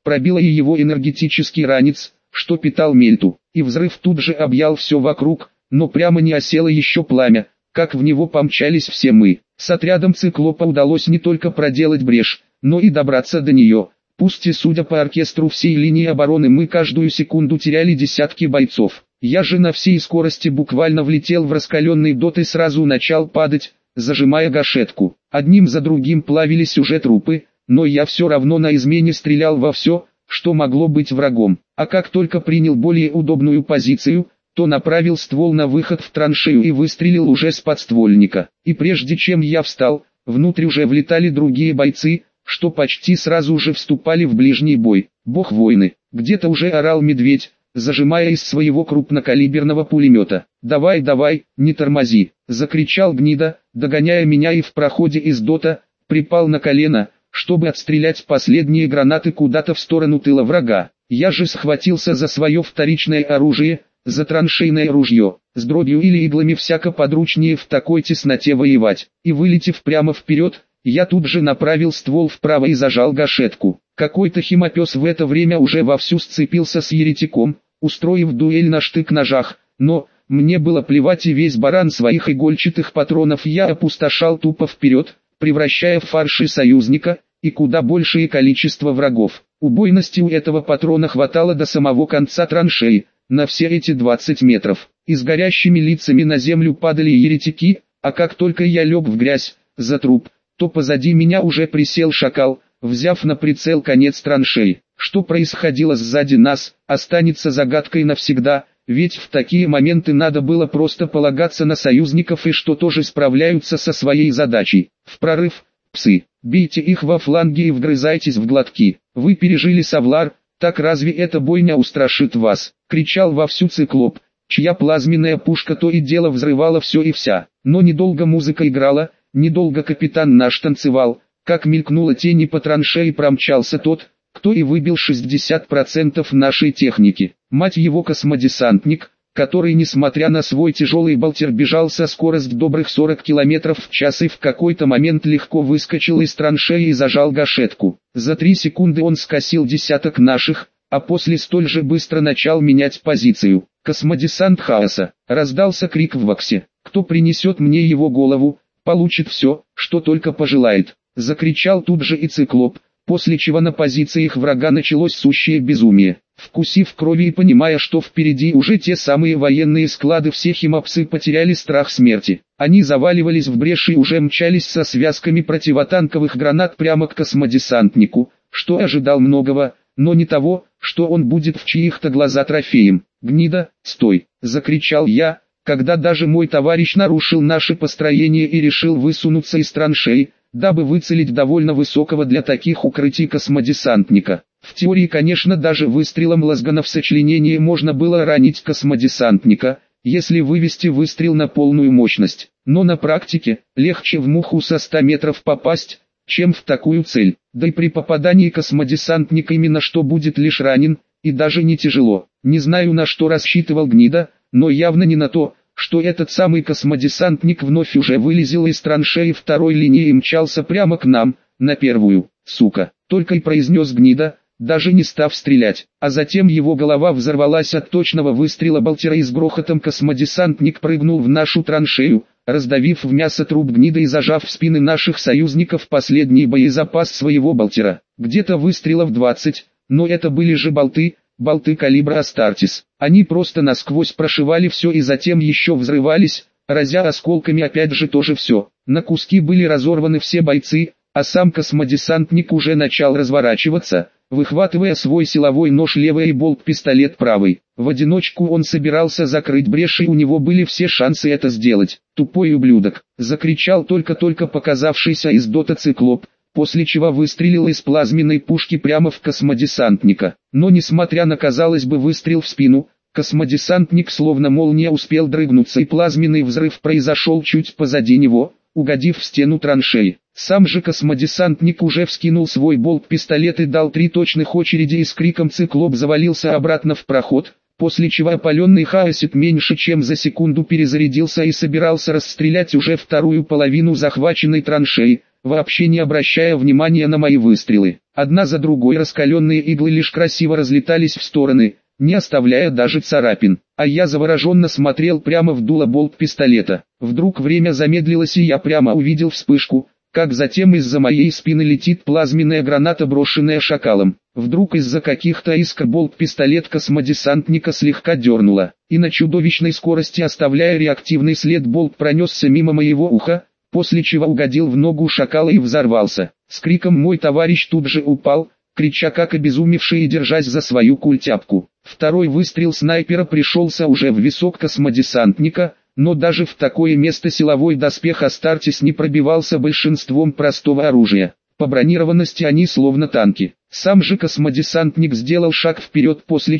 пробило и его энергетический ранец, что питал мельту, и взрыв тут же объял все вокруг, но прямо не осело еще пламя, как в него помчались все мы. С отрядом циклопа удалось не только проделать брешь, но и добраться до нее. Пусть и судя по оркестру всей линии обороны мы каждую секунду теряли десятки бойцов. Я же на всей скорости буквально влетел в раскаленный дот и сразу начал падать, зажимая гашетку. Одним за другим плавились уже трупы, но я все равно на измене стрелял во все, что могло быть врагом. А как только принял более удобную позицию, то направил ствол на выход в траншею и выстрелил уже с подствольника. И прежде чем я встал, внутрь уже влетали другие бойцы, что почти сразу же вступали в ближний бой. Бог войны, где-то уже орал медведь, зажимая из своего крупнокалиберного пулемета. «Давай, давай, не тормози!» — закричал гнида, догоняя меня и в проходе из дота, припал на колено, чтобы отстрелять последние гранаты куда-то в сторону тыла врага. Я же схватился за свое вторичное оружие, за траншейное ружье, с дробью или иглами всяко подручнее в такой тесноте воевать, и вылетев прямо вперед, я тут же направил ствол вправо и зажал гашетку. Какой-то химопес в это время уже вовсю сцепился с еретиком, устроив дуэль на штык-ножах, но мне было плевать, и весь баран своих игольчатых патронов я опустошал тупо вперед, превращая в фарши союзника, и куда большее количество врагов. Убойности у этого патрона хватало до самого конца траншеи, на все эти 20 метров, и с горящими лицами на землю падали еретики, а как только я лег в грязь, за труп, то позади меня уже присел шакал, взяв на прицел конец траншеи. Что происходило сзади нас, останется загадкой навсегда, ведь в такие моменты надо было просто полагаться на союзников и что тоже справляются со своей задачей. В прорыв, псы, бейте их во фланги и вгрызайтесь в глотки. Вы пережили Савлар, так разве эта бойня устрашит вас? Кричал вовсю циклоп, чья плазменная пушка то и дело взрывала все и вся. Но недолго музыка играла, недолго капитан наш танцевал, как мелькнула тень и по траншеи промчался тот, кто и выбил 60% нашей техники. Мать его, космодесантник, который несмотря на свой тяжелый болтер бежал со скоростью добрых 40 км в час и в какой-то момент легко выскочил из траншеи и зажал гашетку. За 3 секунды он скосил десяток наших, а после столь же быстро начал менять позицию. «Космодесант хаоса!» — раздался крик в ваксе. «Кто принесет мне его голову, получит все, что только пожелает!» — закричал тут же и циклоп, после чего на позициях врага началось сущее безумие. Вкусив крови и понимая, что впереди уже те самые военные склады, все химопсы потеряли страх смерти. Они заваливались в бреши и уже мчались со связками противотанковых гранат прямо к космодесантнику, что ожидал многого, но не того, что он будет в чьих-то глаза трофеем. «Гнида, стой!» — закричал я, когда даже мой товарищ нарушил наше построение и решил высунуться из траншеи, дабы выцелить довольно высокого для таких укрытий космодесантника. В теории, конечно, даже выстрелом лазгана в сочленении можно было ранить космодесантника, если вывести выстрел на полную мощность. Но на практике, легче в муху со 100 метров попасть, чем в такую цель. Да и при попадании космодесантник именно что будет лишь ранен, и даже не тяжело. Не знаю, на что рассчитывал гнида, но явно не на то, что этот самый космодесантник вновь уже вылезел из траншеи второй линии и мчался прямо к нам, на первую. «Сука!» — только и произнес гнида, даже не став стрелять. А затем его голова взорвалась от точного выстрела болтера и с грохотом космодесантник прыгнул в нашу траншею, раздавив в мясо труп гнида и зажав в спины наших союзников последний боезапас своего болтера. Где-то выстрелов 20, но это были же болты калибра Астартес. Они просто насквозь прошивали все и затем еще взрывались, разя осколками опять же тоже все. На куски были разорваны все бойцы, а сам космодесантник уже начал разворачиваться, выхватывая свой силовой нож левой и болт-пистолет правой. В одиночку он собирался закрыть брешь, и у него были все шансы это сделать. «Тупой ублюдок!» — закричал только-только показавшийся из дота циклоп, после чего выстрелил из плазменной пушки прямо в космодесантника. Но несмотря на, казалось бы, выстрел в спину, космодесантник словно молния успел дрыгнуться, и плазменный взрыв произошел чуть позади него, угодив в стену траншеи. Сам же космодесантник уже вскинул свой болт-пистолет и дал 3 точных очереди, и с криком циклоп завалился обратно в проход, после чего опаленный Хаосит меньше чем за секунду перезарядился и собирался расстрелять уже вторую половину захваченной траншеи, вообще не обращая внимания на мои выстрелы. Одна за другой раскаленные иглы лишь красиво разлетались в стороны, не оставляя даже царапин, а я завороженно смотрел прямо в дуло болт-пистолета. Вдруг время замедлилось и я прямо увидел вспышку, как затем из-за моей спины летит плазменная граната, брошенная шакалом. Вдруг из-за каких-то искр болт-пистолет космодесантника слегка дернуло, и на чудовищной скорости, оставляя реактивный след, болт пронесся мимо моего уха, после чего угодил в ногу шакала и взорвался. С криком мой товарищ тут же упал, крича как обезумевший и держась за свою культяпку. Второй выстрел снайпера пришелся уже в висок космодесантника, но даже в такое место силовой доспех Астартес не пробивался большинством простого оружия. По бронированности они словно танки. Сам же космодесантник сделал шаг вперед, после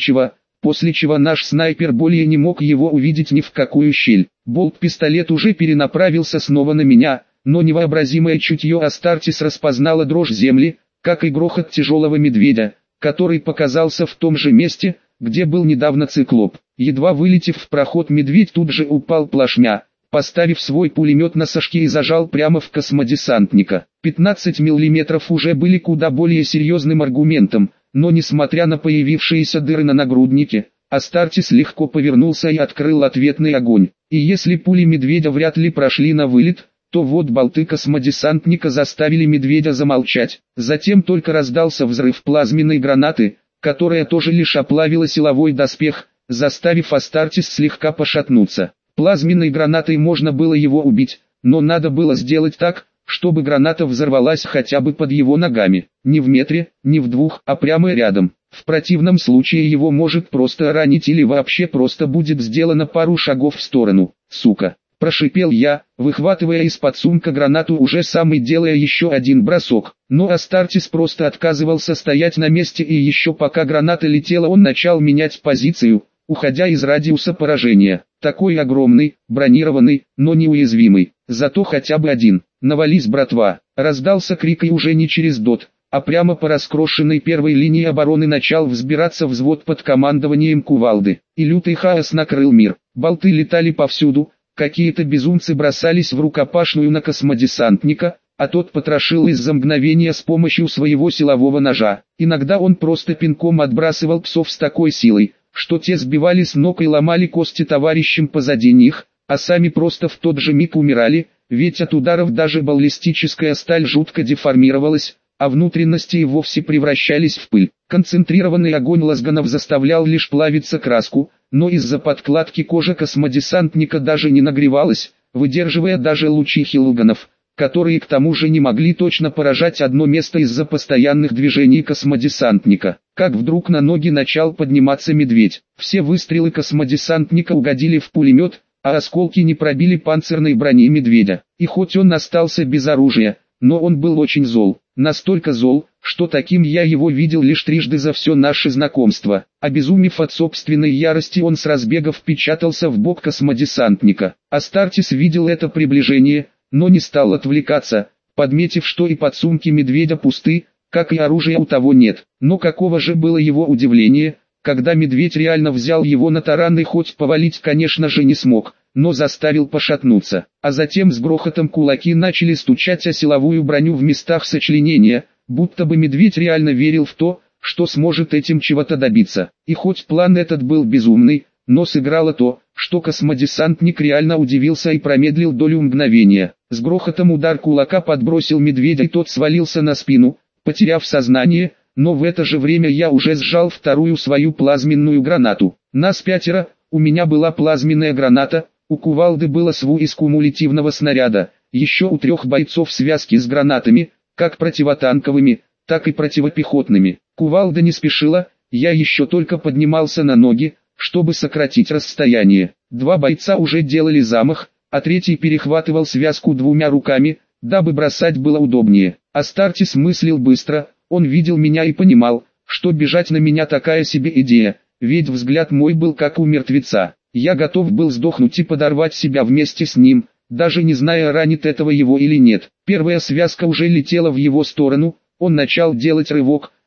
чего наш снайпер более не мог его увидеть ни в какую щель. Болт-пистолет уже перенаправился снова на меня, но невообразимое чутье Астартес распознало дрожь земли, как и грохот тяжелого медведя, который показался в том же месте, где был недавно циклоп. Едва вылетев в проход, медведь тут же упал плашмя, поставив свой пулемет на сошке и зажал прямо в космодесантника. 15 мм уже были куда более серьезным аргументом, но несмотря на появившиеся дыры на нагруднике, Астартес легко повернулся и открыл ответный огонь. И если пули медведя вряд ли прошли на вылет, то вот болты космодесантника заставили медведя замолчать. Затем только раздался взрыв плазменной гранаты, которая тоже лишь оплавила силовой доспех, заставив Астартес слегка пошатнуться. Плазменной гранатой можно было его убить, но надо было сделать так, чтобы граната взорвалась хотя бы под его ногами. Не в метре, не в двух, а прямо рядом. В противном случае его может просто ранить или вообще просто будет сделано пару шагов в сторону. Сука! Прошипел я, выхватывая из-под сумка гранату, уже сам и делая еще один бросок. Но Астартес просто отказывался стоять на месте, и еще пока граната летела, он начал менять позицию, уходя из радиуса поражения. Такой огромный, бронированный, но неуязвимый. Зато хотя бы один. «Навались, братва!» Раздался крик, и уже не через ДОТ, а прямо по раскрошенной первой линии обороны начал взбираться взвод под командованием Кувалды. И лютый хаос накрыл мир. Болты летали повсюду. Какие-то безумцы бросались в рукопашную на космодесантника, а тот потрошил их за мгновение с помощью своего силового ножа. Иногда он просто пинком отбрасывал псов с такой силой, что те сбивали с ног и ломали кости товарищам позади них, а сами просто в тот же миг умирали, ведь от ударов даже баллистическая сталь жутко деформировалась, а внутренности и вовсе превращались в пыль. Концентрированный огонь лазганов заставлял лишь плавиться краску, но из-за подкладки кожа космодесантника даже не нагревалась, выдерживая даже лучи хилганов, которые к тому же не могли точно поражать одно место из-за постоянных движений космодесантника. Как вдруг на ноги начал подниматься медведь. Все выстрелы космодесантника угодили в пулемет, а осколки не пробили панцирной брони медведя. И хоть он остался без оружия, но он был очень зол. Настолько зол, что таким я его видел лишь трижды за все наше знакомство. Обезумев от собственной ярости, он с разбега впечатался в бок космодесантника. Астартес видел это приближение, но не стал отвлекаться, подметив, что и подсумки медведя пусты, как и оружия у того нет. Но каково же было его удивление, когда медведь реально взял его на таран и хоть повалить, конечно же, не смог, но заставил пошатнуться. А затем с грохотом кулаки начали стучать о силовую броню в местах сочленения, будто бы медведь реально верил в то, что сможет этим чего-то добиться. И хоть план этот был безумный, но сыграло то, что космодесантник реально удивился и промедлил долю мгновения. С грохотом удар кулака подбросил медведя, и тот свалился на спину, потеряв сознание, но в это же время я уже сжал вторую свою плазменную гранату. Нас 5, у меня была плазменная граната, у Кувалды было СВУ из кумулятивного снаряда, еще у 3 бойцов связки с гранатами, как противотанковыми, так и противопехотными. Кувалда не спешила, я еще только поднимался на ноги, чтобы сократить расстояние. 2 бойца уже делали замах, а 3 перехватывал связку 2 руками, дабы бросать было удобнее. Астартес мыслил быстро, он видел меня и понимал, что бежать на меня такая себе идея, ведь взгляд мой был как у мертвеца. Я готов был сдохнуть и подорвать себя вместе с ним, даже не зная, ранит этого его или нет. Первая связка уже летела в его сторону, он начал делать рывок,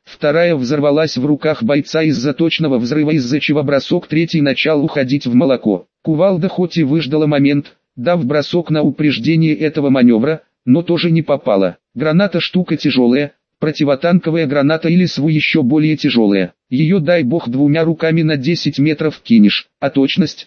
вторая взорвалась в руках бойца из-за точного взрыва, из-за чего бросок третий начал уходить в молоко. Кувалда хоть и выждала момент, дав бросок на упреждение этого маневра, но тоже не попала. Граната штука тяжелая, противотанковая граната или СВУ еще более тяжелая. Ее, дай бог, двумя руками на 10 метров кинешь, а точность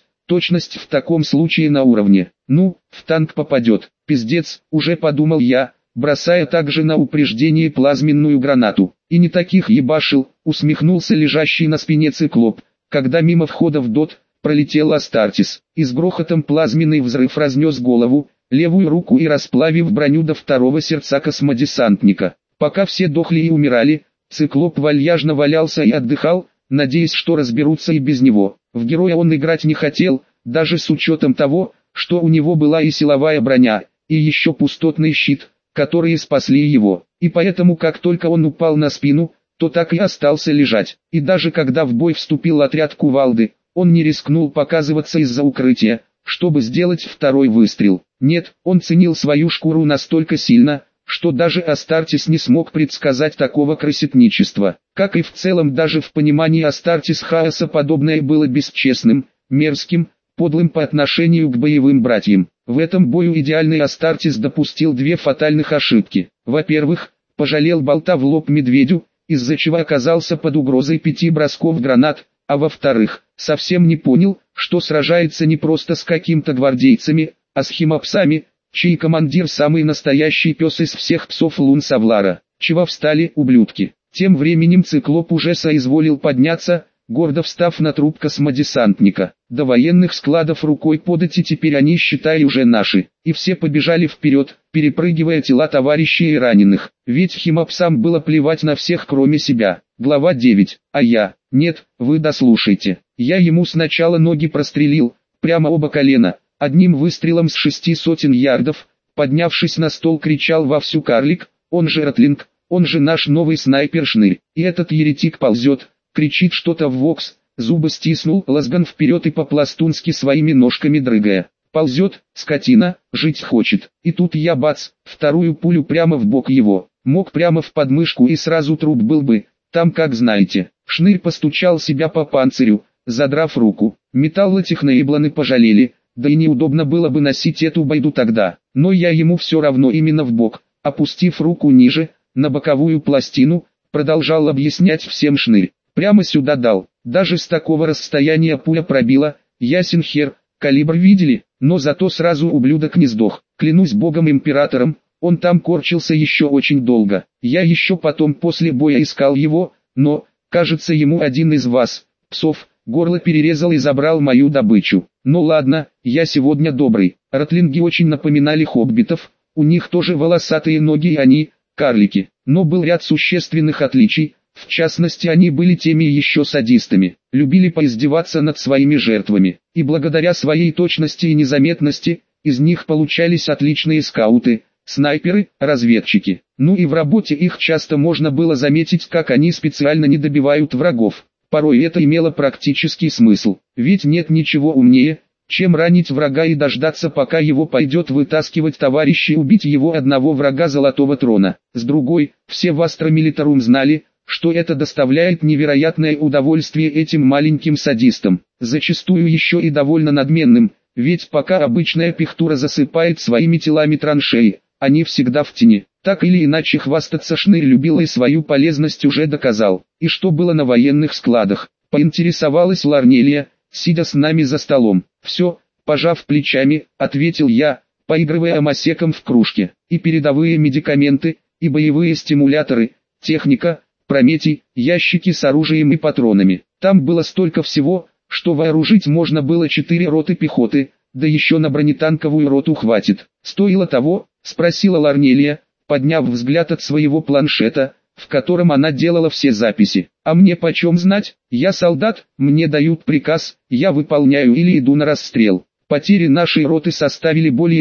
в таком случае на уровне. Ну, в танк попадет, пиздец, уже подумал я, бросая также на упреждение плазменную гранату. И не таких ебашил, усмехнулся лежащий на спине циклоп, когда мимо входа в ДОТ пролетел Астартес, и с грохотом плазменный взрыв разнес голову, левую руку и расплавив броню до второго сердца космодесантника. Пока все дохли и умирали, циклоп вальяжно валялся и отдыхал, надеясь, что разберутся и без него. В героя он играть не хотел, даже с учетом того, что у него была и силовая броня, и еще пустотный щит, которые спасли его. И поэтому, как только он упал на спину, то так и остался лежать. И даже когда в бой вступил отряд Кувалды, он не рискнул показываться из-за укрытия, чтобы сделать второй выстрел. Нет, он ценил свою шкуру настолько сильно, что даже Астартес не смог предсказать такого крысятничества. Как и в целом даже в понимании Астартес Хаоса подобное было бесчестным, мерзким, подлым по отношению к боевым братьям. В этом бою идеальный Астартес допустил две фатальных ошибки. Во-первых, пожалел болта в лоб медведю, из-за чего оказался под угрозой 5 бросков гранат, а во-вторых, совсем не понял, что сражается не просто с каким-то гвардейцами, а с химопсами, чей командир самый настоящий пес из всех псов Лун-Савлара. Чего встали, ублюдки? Тем временем циклоп уже соизволил подняться, гордо встав на труп космодесантника. До военных складов рукой подать, и теперь они, считай, уже наши. И все побежали вперед, перепрыгивая тела товарищей и раненых. Ведь химопсам было плевать на всех кроме себя. Глава 9. А я? Нет, вы дослушайте. Я ему сначала ноги прострелил, прямо оба колена. Одним выстрелом с 600 ярдов, поднявшись на стол, кричал вовсю карлик, он же Ратлинг, он же наш новый снайпер-шнырь. И этот еретик ползет, кричит что-то в вокс, зубы стиснул, лазган вперед и по-пластунски своими ножками дрыгая. Ползет, скотина, жить хочет. И тут я бац, вторую пулю прямо в бок его. Мог прямо в подмышку, и сразу труп был бы, там как знаете. Шнырь постучал себя по панцирю, задрав руку. Металлотехноибланы пожалели. Да и неудобно было бы носить эту байду тогда, но я ему все равно именно в бок, опустив руку ниже, на боковую пластину, продолжал объяснять всем Шнырь. Прямо сюда дал, даже с такого расстояния пуля пробила, ясен хер, калибр видели, но зато сразу ублюдок не сдох. Клянусь богом императором, он там корчился еще очень долго. Я еще потом после боя искал его, но, кажется, ему один из вас, псов, горло перерезал и забрал мою добычу. Ну ладно, я сегодня добрый. Ратлинги очень напоминали хоббитов, у них тоже волосатые ноги и они, карлики. Но был ряд существенных отличий, в частности они были теми еще садистами, любили поиздеваться над своими жертвами. И благодаря своей точности и незаметности, из них получались отличные скауты, снайперы, разведчики. Ну и в работе их часто можно было заметить, как они специально не добивают врагов. Порой это имело практический смысл, ведь нет ничего умнее, чем ранить врага и дождаться, пока его пойдет вытаскивать товарищ и убить его одного врага Золотого Трона. С другой, все в Астромилитарум знали, что это доставляет невероятное удовольствие этим маленьким садистам, зачастую еще и довольно надменным, ведь пока обычная пихтура засыпает своими телами траншеи, они всегда в тени. Так или иначе хвастаться Шнырь любил и свою полезность уже доказал. И что было на военных складах, поинтересовалась Ларнелия, сидя с нами за столом. Все, пожав плечами, ответил я, поигрывая амосеком в кружке. И передовые медикаменты, и боевые стимуляторы, техника, Прометей, ящики с оружием и патронами. Там было столько всего, что вооружить можно было 4 роты пехоты, да еще на бронетанковую роту хватит. Стоило того, спросила Ларнелия, подняв взгляд от своего планшета, в котором она делала все записи. А мне почем знать? Я солдат, мне дают приказ, я выполняю или иду на расстрел. Потери нашей роты составили более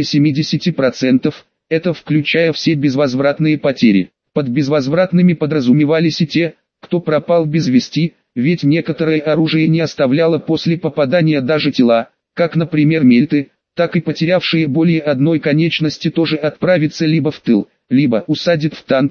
70%, это включая все безвозвратные потери. Под безвозвратными подразумевались и те, кто пропал без вести, ведь некоторое оружие не оставляло после попадания даже тела, как, например, мельты, так и потерявшие более одной конечности тоже отправятся либо в тыл, либо усадят в танки,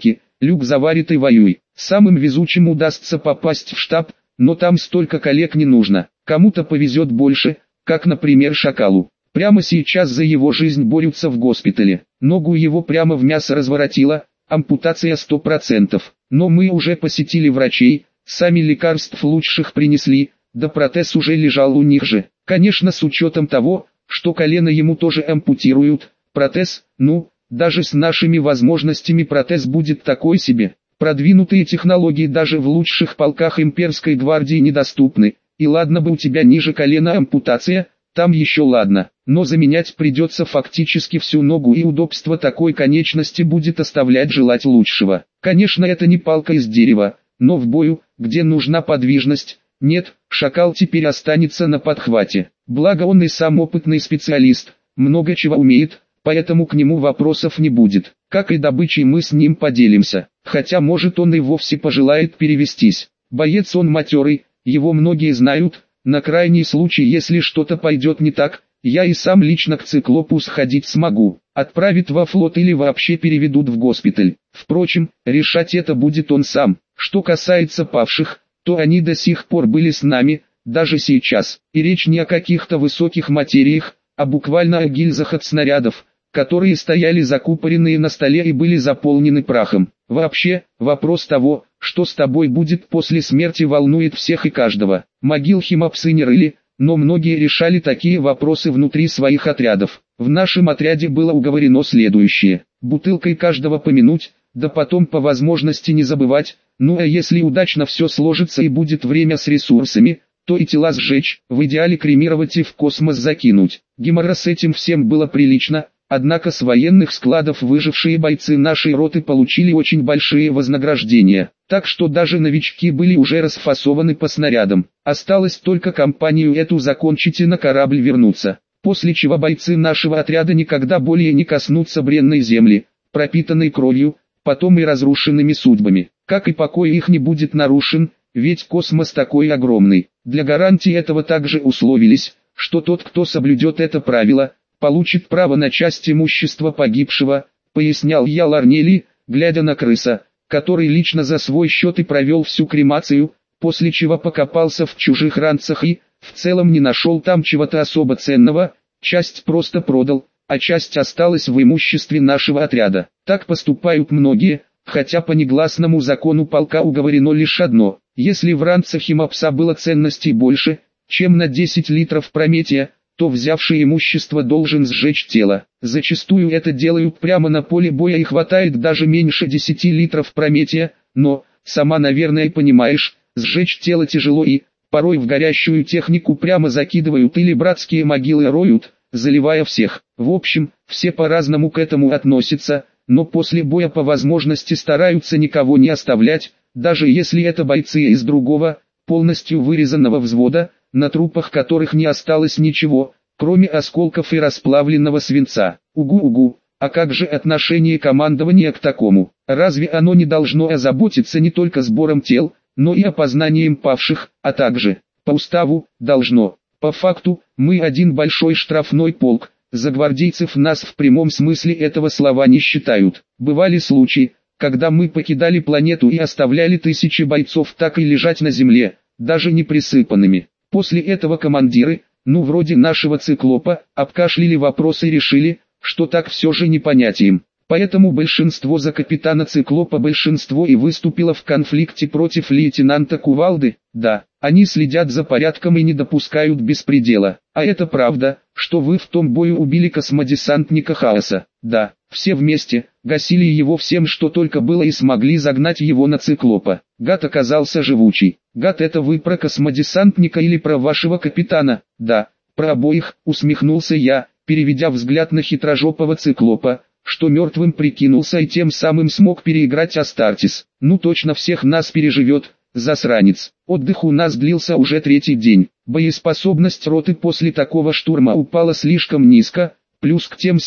Люк заварит и воюй. Самым везучим удастся попасть в штаб, но там столько коллег не нужно. Кому-то повезет больше, как, например, Шакалу. Прямо сейчас за его жизнь борются в госпитале. Ногу его прямо в мясо разворотило, ампутация 100%. Но мы уже посетили врачей, сами лекарств лучших принесли, да протез уже лежал у них же. Конечно, с учетом того, что колено ему тоже ампутируют, протез, даже с нашими возможностями протез будет такой себе. Продвинутые технологии даже в лучших полках имперской гвардии недоступны, и ладно бы у тебя ниже колена ампутация, там еще ладно, но заменять придется фактически всю ногу, и удобство такой конечности будет оставлять желать лучшего. Конечно, это не палка из дерева, но в бою, где нужна подвижность, нет, Шакал теперь останется на подхвате. Благо он и сам опытный специалист, много чего умеет, поэтому к нему вопросов не будет. Как и добычей мы с ним поделимся, хотя может он и вовсе пожелает перевестись. Боец он матерый, его многие знают. На крайний случай, если что-то пойдет не так, я и сам лично к циклопу сходить смогу. Отправят во флот или вообще переведут в госпиталь. Впрочем, решать это будет он сам. Что касается павших, то они до сих пор были с нами, даже сейчас. И речь не о каких-то высоких материях, а буквально о гильзах от снарядов, которые стояли закупоренные на столе и были заполнены прахом. Вообще, вопрос того, что с тобой будет после смерти, волнует всех и каждого. Могил химапсы не рыли, но многие решали такие вопросы внутри своих отрядов. В нашем отряде было уговорено следующее: бутылкой каждого помянуть, да потом по возможности не забывать, а если удачно все сложится и будет время с ресурсами, то и тела сжечь, в идеале кремировать и в космос закинуть. Геморра с этим всем было прилично. Однако с военных складов выжившие бойцы нашей роты получили очень большие вознаграждения, так что даже новички были уже расфасованы по снарядам. Осталось только компанию эту закончить и на корабль вернуться, после чего бойцы нашего отряда никогда более не коснутся бренной земли, пропитанной кровью, потом и разрушенными судьбами. Как и покой их не будет нарушен, ведь космос такой огромный. Для гарантии этого также условились, что тот, кто соблюдет это правило, получит право на часть имущества погибшего, пояснял я Ларнели, глядя на крыса, который лично за свой счет и провел всю кремацию, после чего покопался в чужих ранцах и, в целом, не нашел там чего-то особо ценного, часть просто продал, а часть осталась в имуществе нашего отряда. Так поступают многие, хотя по негласному закону полка уговорено лишь одно: если в ранцах химапса было ценностей больше, чем на 10 литров прометия, то взявший имущество должен сжечь тело. Зачастую это делают прямо на поле боя и хватает даже меньше 10 литров прометия, но, сама наверное понимаешь, сжечь тело тяжело и, порой в горящую технику прямо закидывают или братские могилы роют, заливая всех. В общем, все по-разному к этому относятся, но после боя по возможности стараются никого не оставлять, даже если это бойцы из другого, полностью вырезанного взвода, на трупах которых не осталось ничего, кроме осколков и расплавленного свинца. Угу-угу, а как же отношение командования к такому? Разве оно не должно озаботиться не только сбором тел, но и опознанием павших, а также, по уставу, должно. По факту, мы один большой штрафной полк, за гвардейцев нас в прямом смысле этого слова не считают. Бывали случаи, когда мы покидали планету и оставляли тысячи бойцов так и лежать на земле, даже не присыпанными. После этого командиры, вроде нашего циклопа, обкашляли вопрос и решили, что так все же не понять им. Поэтому большинство за капитана циклопа большинство и выступило в конфликте против лейтенанта Кувалды. Да, они следят за порядком и не допускают беспредела. А это правда, что вы в том бою убили космодесантника Хаоса. Да, все вместе, гасили его всем, что только было, и смогли загнать его на циклопа. Гад оказался живучий. Гад, это вы про космодесантника или про вашего капитана? Да, про обоих, усмехнулся я, переведя взгляд на хитрожопого циклопа, что мертвым прикинулся и тем самым смог переиграть Астартис. Точно всех нас переживет, засранец. Отдых у нас длился уже 3-й день. Боеспособность роты после такого штурма упала слишком низко, плюс к тем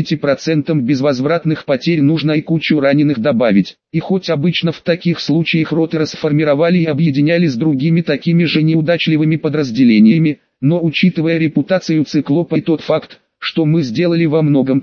70% безвозвратных потерь нужно и кучу раненых добавить. И хоть обычно в таких случаях роты расформировали и объединяли с другими такими же неудачливыми подразделениями, но учитывая репутацию циклопа и тот факт, что мы сделали во многом то,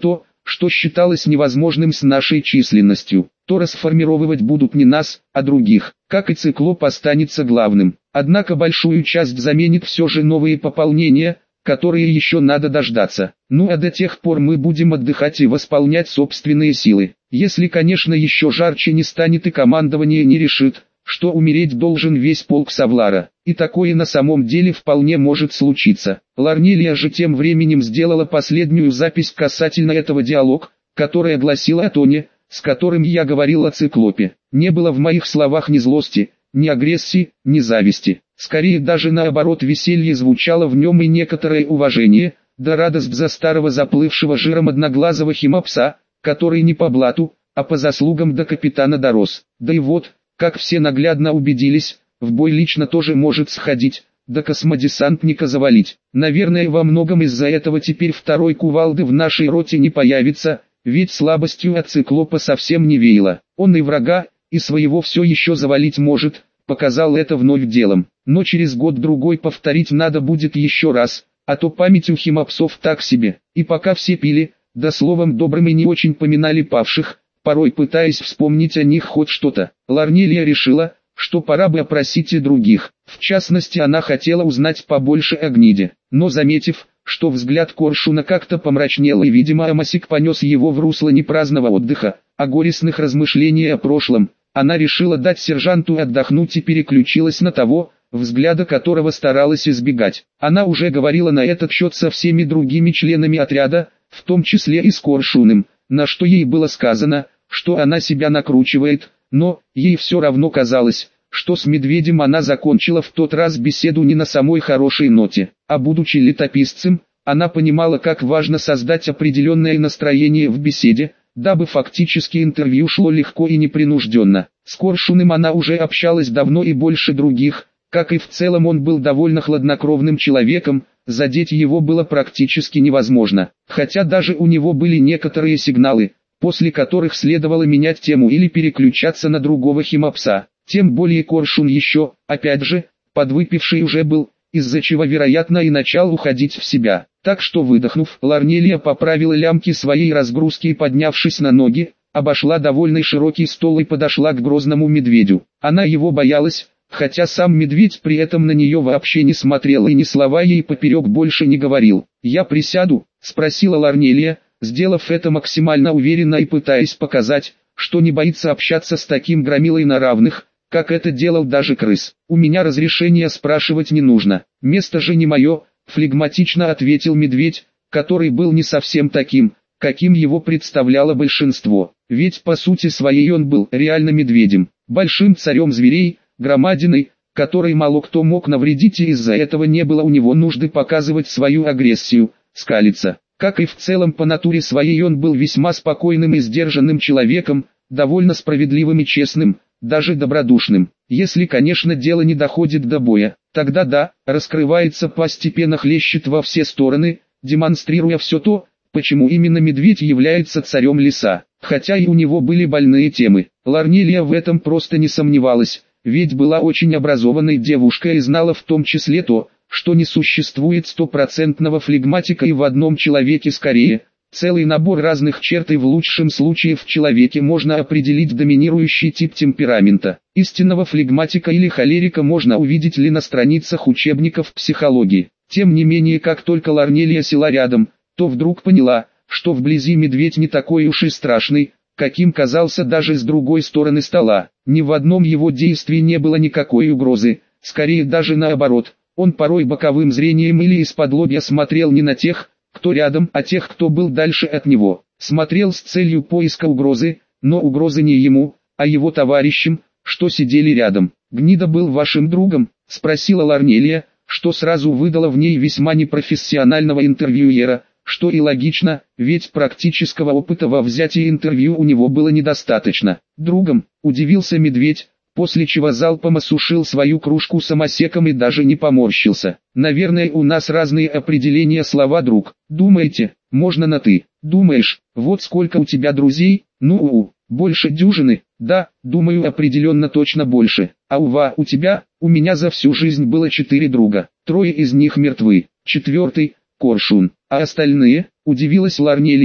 что считалось невозможным с нашей численностью, то расформировывать будут не нас, а других, как и циклоп останется главным. Однако большую часть заменит все же новые пополнения, которые еще надо дождаться. Ну а до тех пор мы будем отдыхать и восполнять собственные силы. Если, конечно, еще жарче не станет и командование не решит, что умереть должен весь полк Савлара. И такое на самом деле вполне может случиться. Ларнелия же тем временем сделала последнюю запись касательно этого диалога, которая гласила о тоне, с которым я говорил о циклопе. Не было в моих словах ни злости, ни агрессии, ни зависти. Скорее даже наоборот, веселье звучало в нем и некоторое уважение, да радость за старого заплывшего жиром одноглазого химопса, который не по блату, а по заслугам до капитана дорос. Да и вот, как все наглядно убедились, в бой лично тоже может сходить, да космодесантника завалить. Наверное, во многом из-за этого теперь второй кувалды в нашей роте не появится, ведь слабостью от циклопа совсем не веяло. Он и врага, и своего все еще завалить может, показал это вновь делом. Но через год-другой повторить надо будет еще раз, а то память у химопсов так себе. И пока все пили, да словом добрым и не очень поминали павших, порой пытаясь вспомнить о них хоть что-то, Ларнелия решила, что пора бы опросить и других. В частности, она хотела узнать побольше о гниде, но заметив, что взгляд Коршуна как-то помрачнел и, видимо, Амосик понес его в русло не праздного отдыха, а горестных размышлений о прошлом, она решила дать сержанту отдохнуть и переключилась на того, взгляда которого старалась избегать. Она уже говорила на этот счет со всеми другими членами отряда, в том числе и с Коршуном, на что ей было сказано, что она себя накручивает, но ей все равно казалось, что с Медведем она закончила в тот раз беседу не на самой хорошей ноте, а будучи летописцем, она понимала, как важно создать определенное настроение в беседе, дабы фактически интервью шло легко и непринужденно. С Коршуном она уже общалась давно и больше других, как и в целом он был довольно хладнокровным человеком, задеть его было практически невозможно, хотя даже у него были некоторые сигналы, после которых следовало менять тему или переключаться на другого химопса. Тем более Коршун еще, опять же, подвыпивший уже был, из-за чего вероятно и начал уходить в себя. Так что выдохнув, Ларнелия поправила лямки своей разгрузки и, поднявшись на ноги, обошла довольно широкий стол и подошла к грозному медведю. Она его боялась, хотя сам медведь при этом на нее вообще не смотрел и ни слова ей поперек больше не говорил. «Я присяду?» – спросила Ларнелия, сделав это максимально уверенно и пытаясь показать, что не боится общаться с таким громилой на равных, как это делал даже крыс. «У меня разрешения спрашивать не нужно, место же не мое», — флегматично ответил медведь, который был не совсем таким, каким его представляло большинство. Ведь по сути своей он был реально медведем, большим царем зверей, громадиной, которой мало кто мог навредить, и из-за этого не было у него нужды показывать свою агрессию, скалиться. Как и в целом по натуре своей он был весьма спокойным и сдержанным человеком, довольно справедливым и честным, даже добродушным. Если, конечно, дело не доходит до боя, тогда да, раскрывается постепенно, хлещет во все стороны, демонстрируя все то, почему именно медведь является царем леса. Хотя и у него были больные темы. Ларнелия в этом просто не сомневалась, ведь была очень образованной девушкой и знала в том числе то, что не существует стопроцентного флегматика и в одном человеке скорее. Целый набор разных черт, и в лучшем случае в человеке можно определить доминирующий тип темперамента. Истинного флегматика или холерика можно увидеть ли на страницах учебников психологии. Тем не менее, как только Ларнелия села рядом, то вдруг поняла, что вблизи медведь не такой уж и страшный, каким казался даже с другой стороны стола. Ни в одном его действии не было никакой угрозы, скорее даже наоборот. Он порой боковым зрением или из-под-лобья смотрел не на тех, кто рядом, а тех, кто был дальше от него. Смотрел с целью поиска угрозы, но угрозы не ему, а его товарищам, что сидели рядом. «Гнида был вашим другом?» – спросила Ларнелия, что сразу выдало в ней весьма непрофессионального интервьюера, что и логично, ведь практического опыта во взятии интервью у него было недостаточно. «Другом?» – удивился медведь, после чего залпом осушил свою кружку самосеком и даже не поморщился. «Наверное, у нас разные определения слова «друг». Думаете, можно на «ты»? Думаешь, вот сколько у тебя друзей? Ну, больше дюжины? Да, думаю, определенно точно больше. А у тебя? У меня за всю жизнь было 4 друга. 3 из них мертвы. 4-й – Коршун. А остальные?» – удивилась Ларнелия,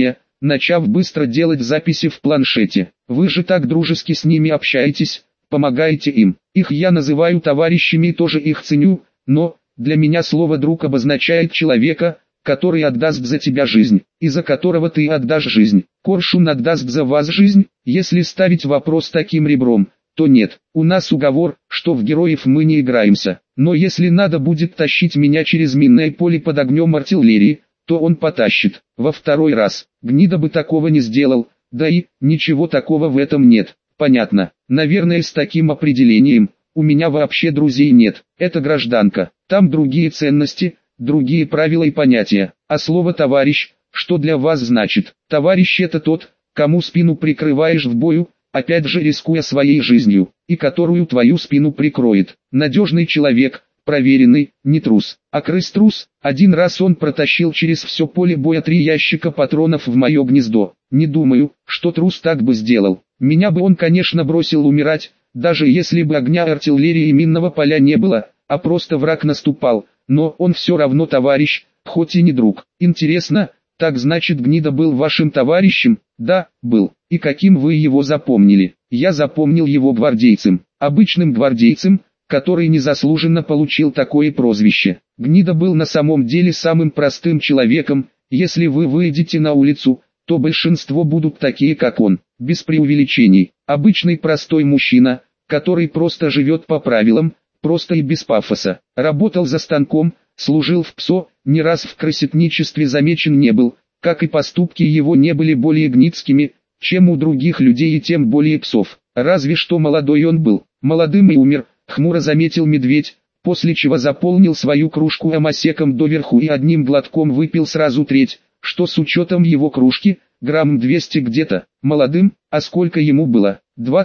начав быстро делать записи в планшете. Вы же так дружески с ними общаетесь, помогаете им. Их я называю товарищами и тоже их ценю, но для меня слово «друг» обозначает человека, который отдаст за тебя жизнь, и за которого ты отдашь жизнь. Коршун отдаст за вас жизнь, если ставить вопрос таким ребром, то нет. У нас уговор, что в героев мы не играемся. Но если надо будет тащить меня через минное поле под огнем артиллерии, то он потащит. Во второй раз. Гнида бы такого не сделал, да и ничего такого в этом нет. Понятно. Наверное, с таким определением у меня вообще друзей нет. Это гражданка. Там другие ценности, другие правила и понятия. А слово «товарищ», что для вас значит? Товарищ — это тот, кому спину прикрываешь в бою, опять же рискуя своей жизнью, и которую твою спину прикроет. Надежный человек, проверенный, не трус. А крыс-трус, один раз он протащил через все поле боя 3 ящика патронов в мое гнездо. Не думаю, что трус так бы сделал. Меня бы он, конечно, бросил умирать, даже если бы огня артиллерии и минного поля не было, а просто враг наступал. Но он все равно товарищ, хоть и не друг. Интересно, так значит Гнида был вашим товарищем? Да, был. И каким вы его запомнили? Я запомнил его гвардейцем. Обычным гвардейцем, который незаслуженно получил такое прозвище. Гнида был на самом деле самым простым человеком. Если вы выйдете на улицу, то большинство будут такие как он. Без преувеличений. Обычный простой мужчина, который просто живет по правилам, просто и без пафоса. Работал за станком, служил в ПСО, ни раз в крысятничестве замечен не был, как и поступки его не были более гнидскими, чем у других людей и тем более псов. Разве что молодой он был. Молодым и умер, хмуро заметил медведь, после чего заполнил свою кружку амосеком доверху и одним глотком выпил сразу треть, что с учетом его кружки, грамм 200 где-то. Молодым, а сколько ему было?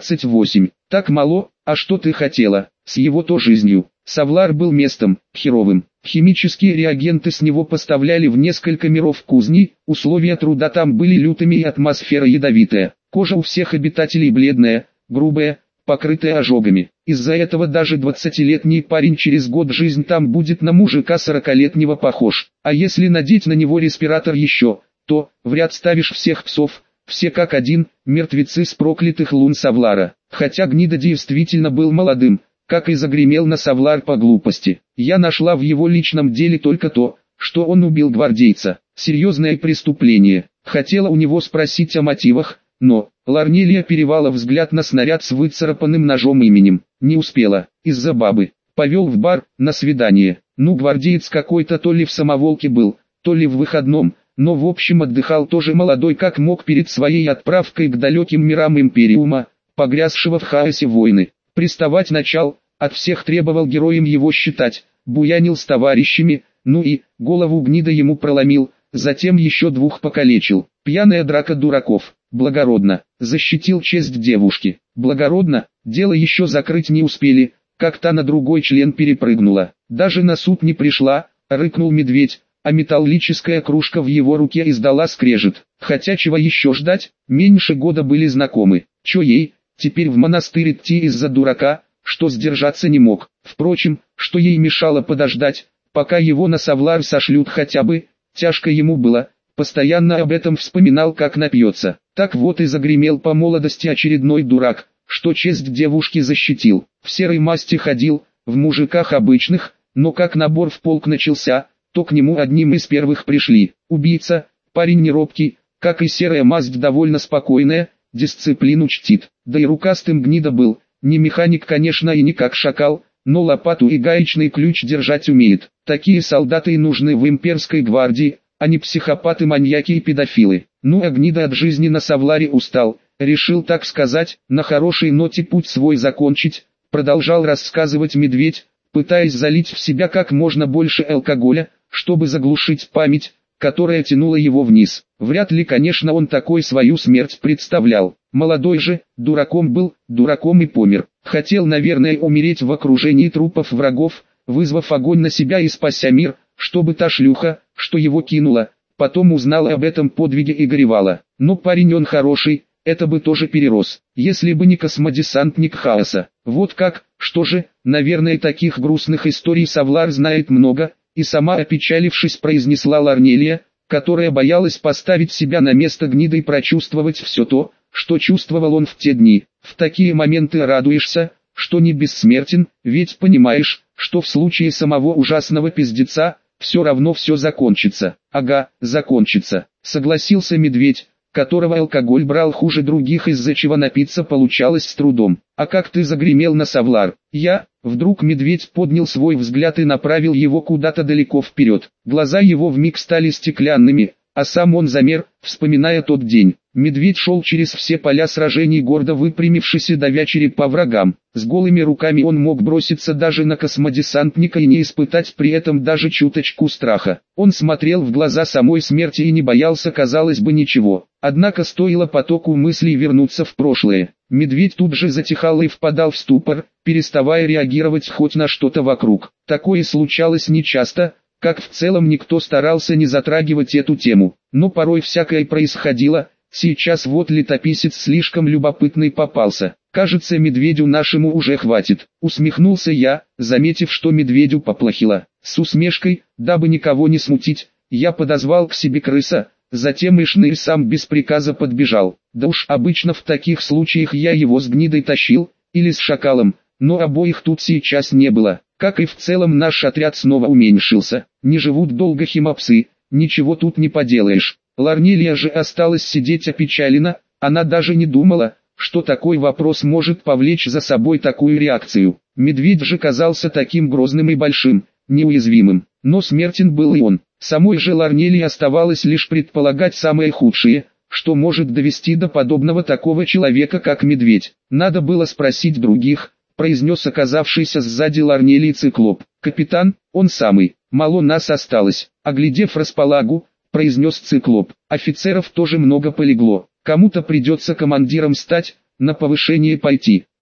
28. Так мало, а что ты хотела? С его-то жизнью. Савлар был местом, херовым. Химические реагенты с него поставляли в несколько миров кузни, условия труда там были лютыми и атмосфера ядовитая. Кожа у всех обитателей бледная, грубая, покрытая ожогами. Из-за этого даже 20-летний парень через год жизнь там будет на мужика 40-летнего похож. А если надеть на него респиратор еще, то в ряд ставишь всех псов, все как один, мертвецы с проклятых лун Савлара. Хотя Гнида действительно был молодым, как и загремел на Савлар по глупости. Я нашла в его личном деле только то, что он убил гвардейца. Серьезное преступление. Хотела у него спросить о мотивах, но Ларнелия перевела взгляд на снаряд с выцарапанным ножом именем. Не успела, из-за бабы. Повел в бар, на свидание. Ну, гвардеец какой-то то ли в самоволке был, то ли в выходном, но в общем отдыхал тоже молодой как мог перед своей отправкой к далеким мирам Империума, погрязшего в хаосе войны. Приставать начал, от всех требовал героем его считать, буянил с товарищами, ну и голову Гнида ему проломил, затем еще 2 покалечил. Пьяная драка дураков. Благородно. Защитил честь девушки. Благородно. Дело еще закрыть не успели, как та на другой член перепрыгнула. Даже на суд не пришла, рыкнул медведь, а металлическая кружка в его руке издала скрежет. Хотя чего еще ждать, меньше года были знакомы. Че ей, теперь в монастырь идти из-за дурака, что сдержаться не мог. Впрочем, что ей мешало подождать, пока его на Савлар сошлют хотя бы, тяжко ему было, постоянно об этом вспоминал как напьется. Так вот и загремел по молодости очередной дурак, что честь девушки защитил. В серой масти ходил, в мужиках обычных, но как набор в полк начался, то к нему одним из первых пришли. Убийца, парень не робкий, как и серая масть довольно спокойная, дисциплину чтит. Да и рукастым Гнида был, не механик конечно и не как шакал, но лопату и гаечный ключ держать умеет. Такие солдаты и нужны в имперской гвардии, а не психопаты, маньяки и педофилы. Ну а Гнида от жизни на Савларе устал, решил так сказать, на хорошей ноте путь свой закончить, продолжал рассказывать медведь, пытаясь залить в себя как можно больше алкоголя, чтобы заглушить память, которая тянула его вниз. Вряд ли, конечно, он такой свою смерть представлял. Молодой же, дураком был, дураком и помер. Хотел, наверное, умереть в окружении трупов врагов, вызвав огонь на себя и спася мир, чтобы та шлюха, что его кинула, потом узнала об этом подвиге и горевала. Но парень он хороший, это бы тоже перерос, если бы не космодесантник хаоса. Вот как, что же, наверное, таких грустных историй Савлар знает много, и сама опечалившись произнесла Ларнелия, которая боялась поставить себя на место гниды и прочувствовать все то, что чувствовал он в те дни. В такие моменты радуешься, что не бессмертен, ведь понимаешь, что в случае самого ужасного пиздеца, все равно все закончится. Ага, закончится, согласился медведь, которого алкоголь брал хуже других, из-за чего напиться получалось с трудом. А как ты загремел на Савлар? Вдруг медведь поднял свой взгляд и направил его куда-то далеко вперед. Глаза его вмиг стали стеклянными, а сам он замер, вспоминая тот день. Медведь шел через все поля сражений, гордо выпрямившись и давя черепа врагам. С голыми руками он мог броситься даже на космодесантника и не испытать при этом даже чуточку страха. Он смотрел в глаза самой смерти и не боялся, казалось бы, ничего. Однако стоило потоку мыслей вернуться в прошлое, медведь тут же затихал и впадал в ступор, переставая реагировать хоть на что-то вокруг. Такое случалось нечасто, как в целом никто старался не затрагивать эту тему, но порой всякое происходило. Сейчас вот летописец слишком любопытный попался. Кажется, медведю нашему уже хватит. Усмехнулся я, заметив, что медведю поплохело. С усмешкой, дабы никого не смутить, я подозвал к себе крыса, затем и шнырь сам без приказа подбежал. Да уж обычно в таких случаях я его с гнидой тащил, или с шакалом, но обоих тут сейчас не было. Как и в целом наш отряд снова уменьшился. Не живут долго химопсы, ничего тут не поделаешь. Ларнелия же осталась сидеть опечалена, она даже не думала, что такой вопрос может повлечь за собой такую реакцию. Медведь же казался таким грозным и большим, неуязвимым, но смертен был и он. Самой же Ларнелии оставалось лишь предполагать самое худшее, что может довести до подобного такого человека, как медведь. Надо было спросить других, произнес оказавшийся сзади Ларнелии циклоп. Капитан, он самый, мало нас осталось. Оглядев располагу, произнес циклоп. Офицеров тоже много полегло. Кому-то придется командиром стать, на повышение пойти.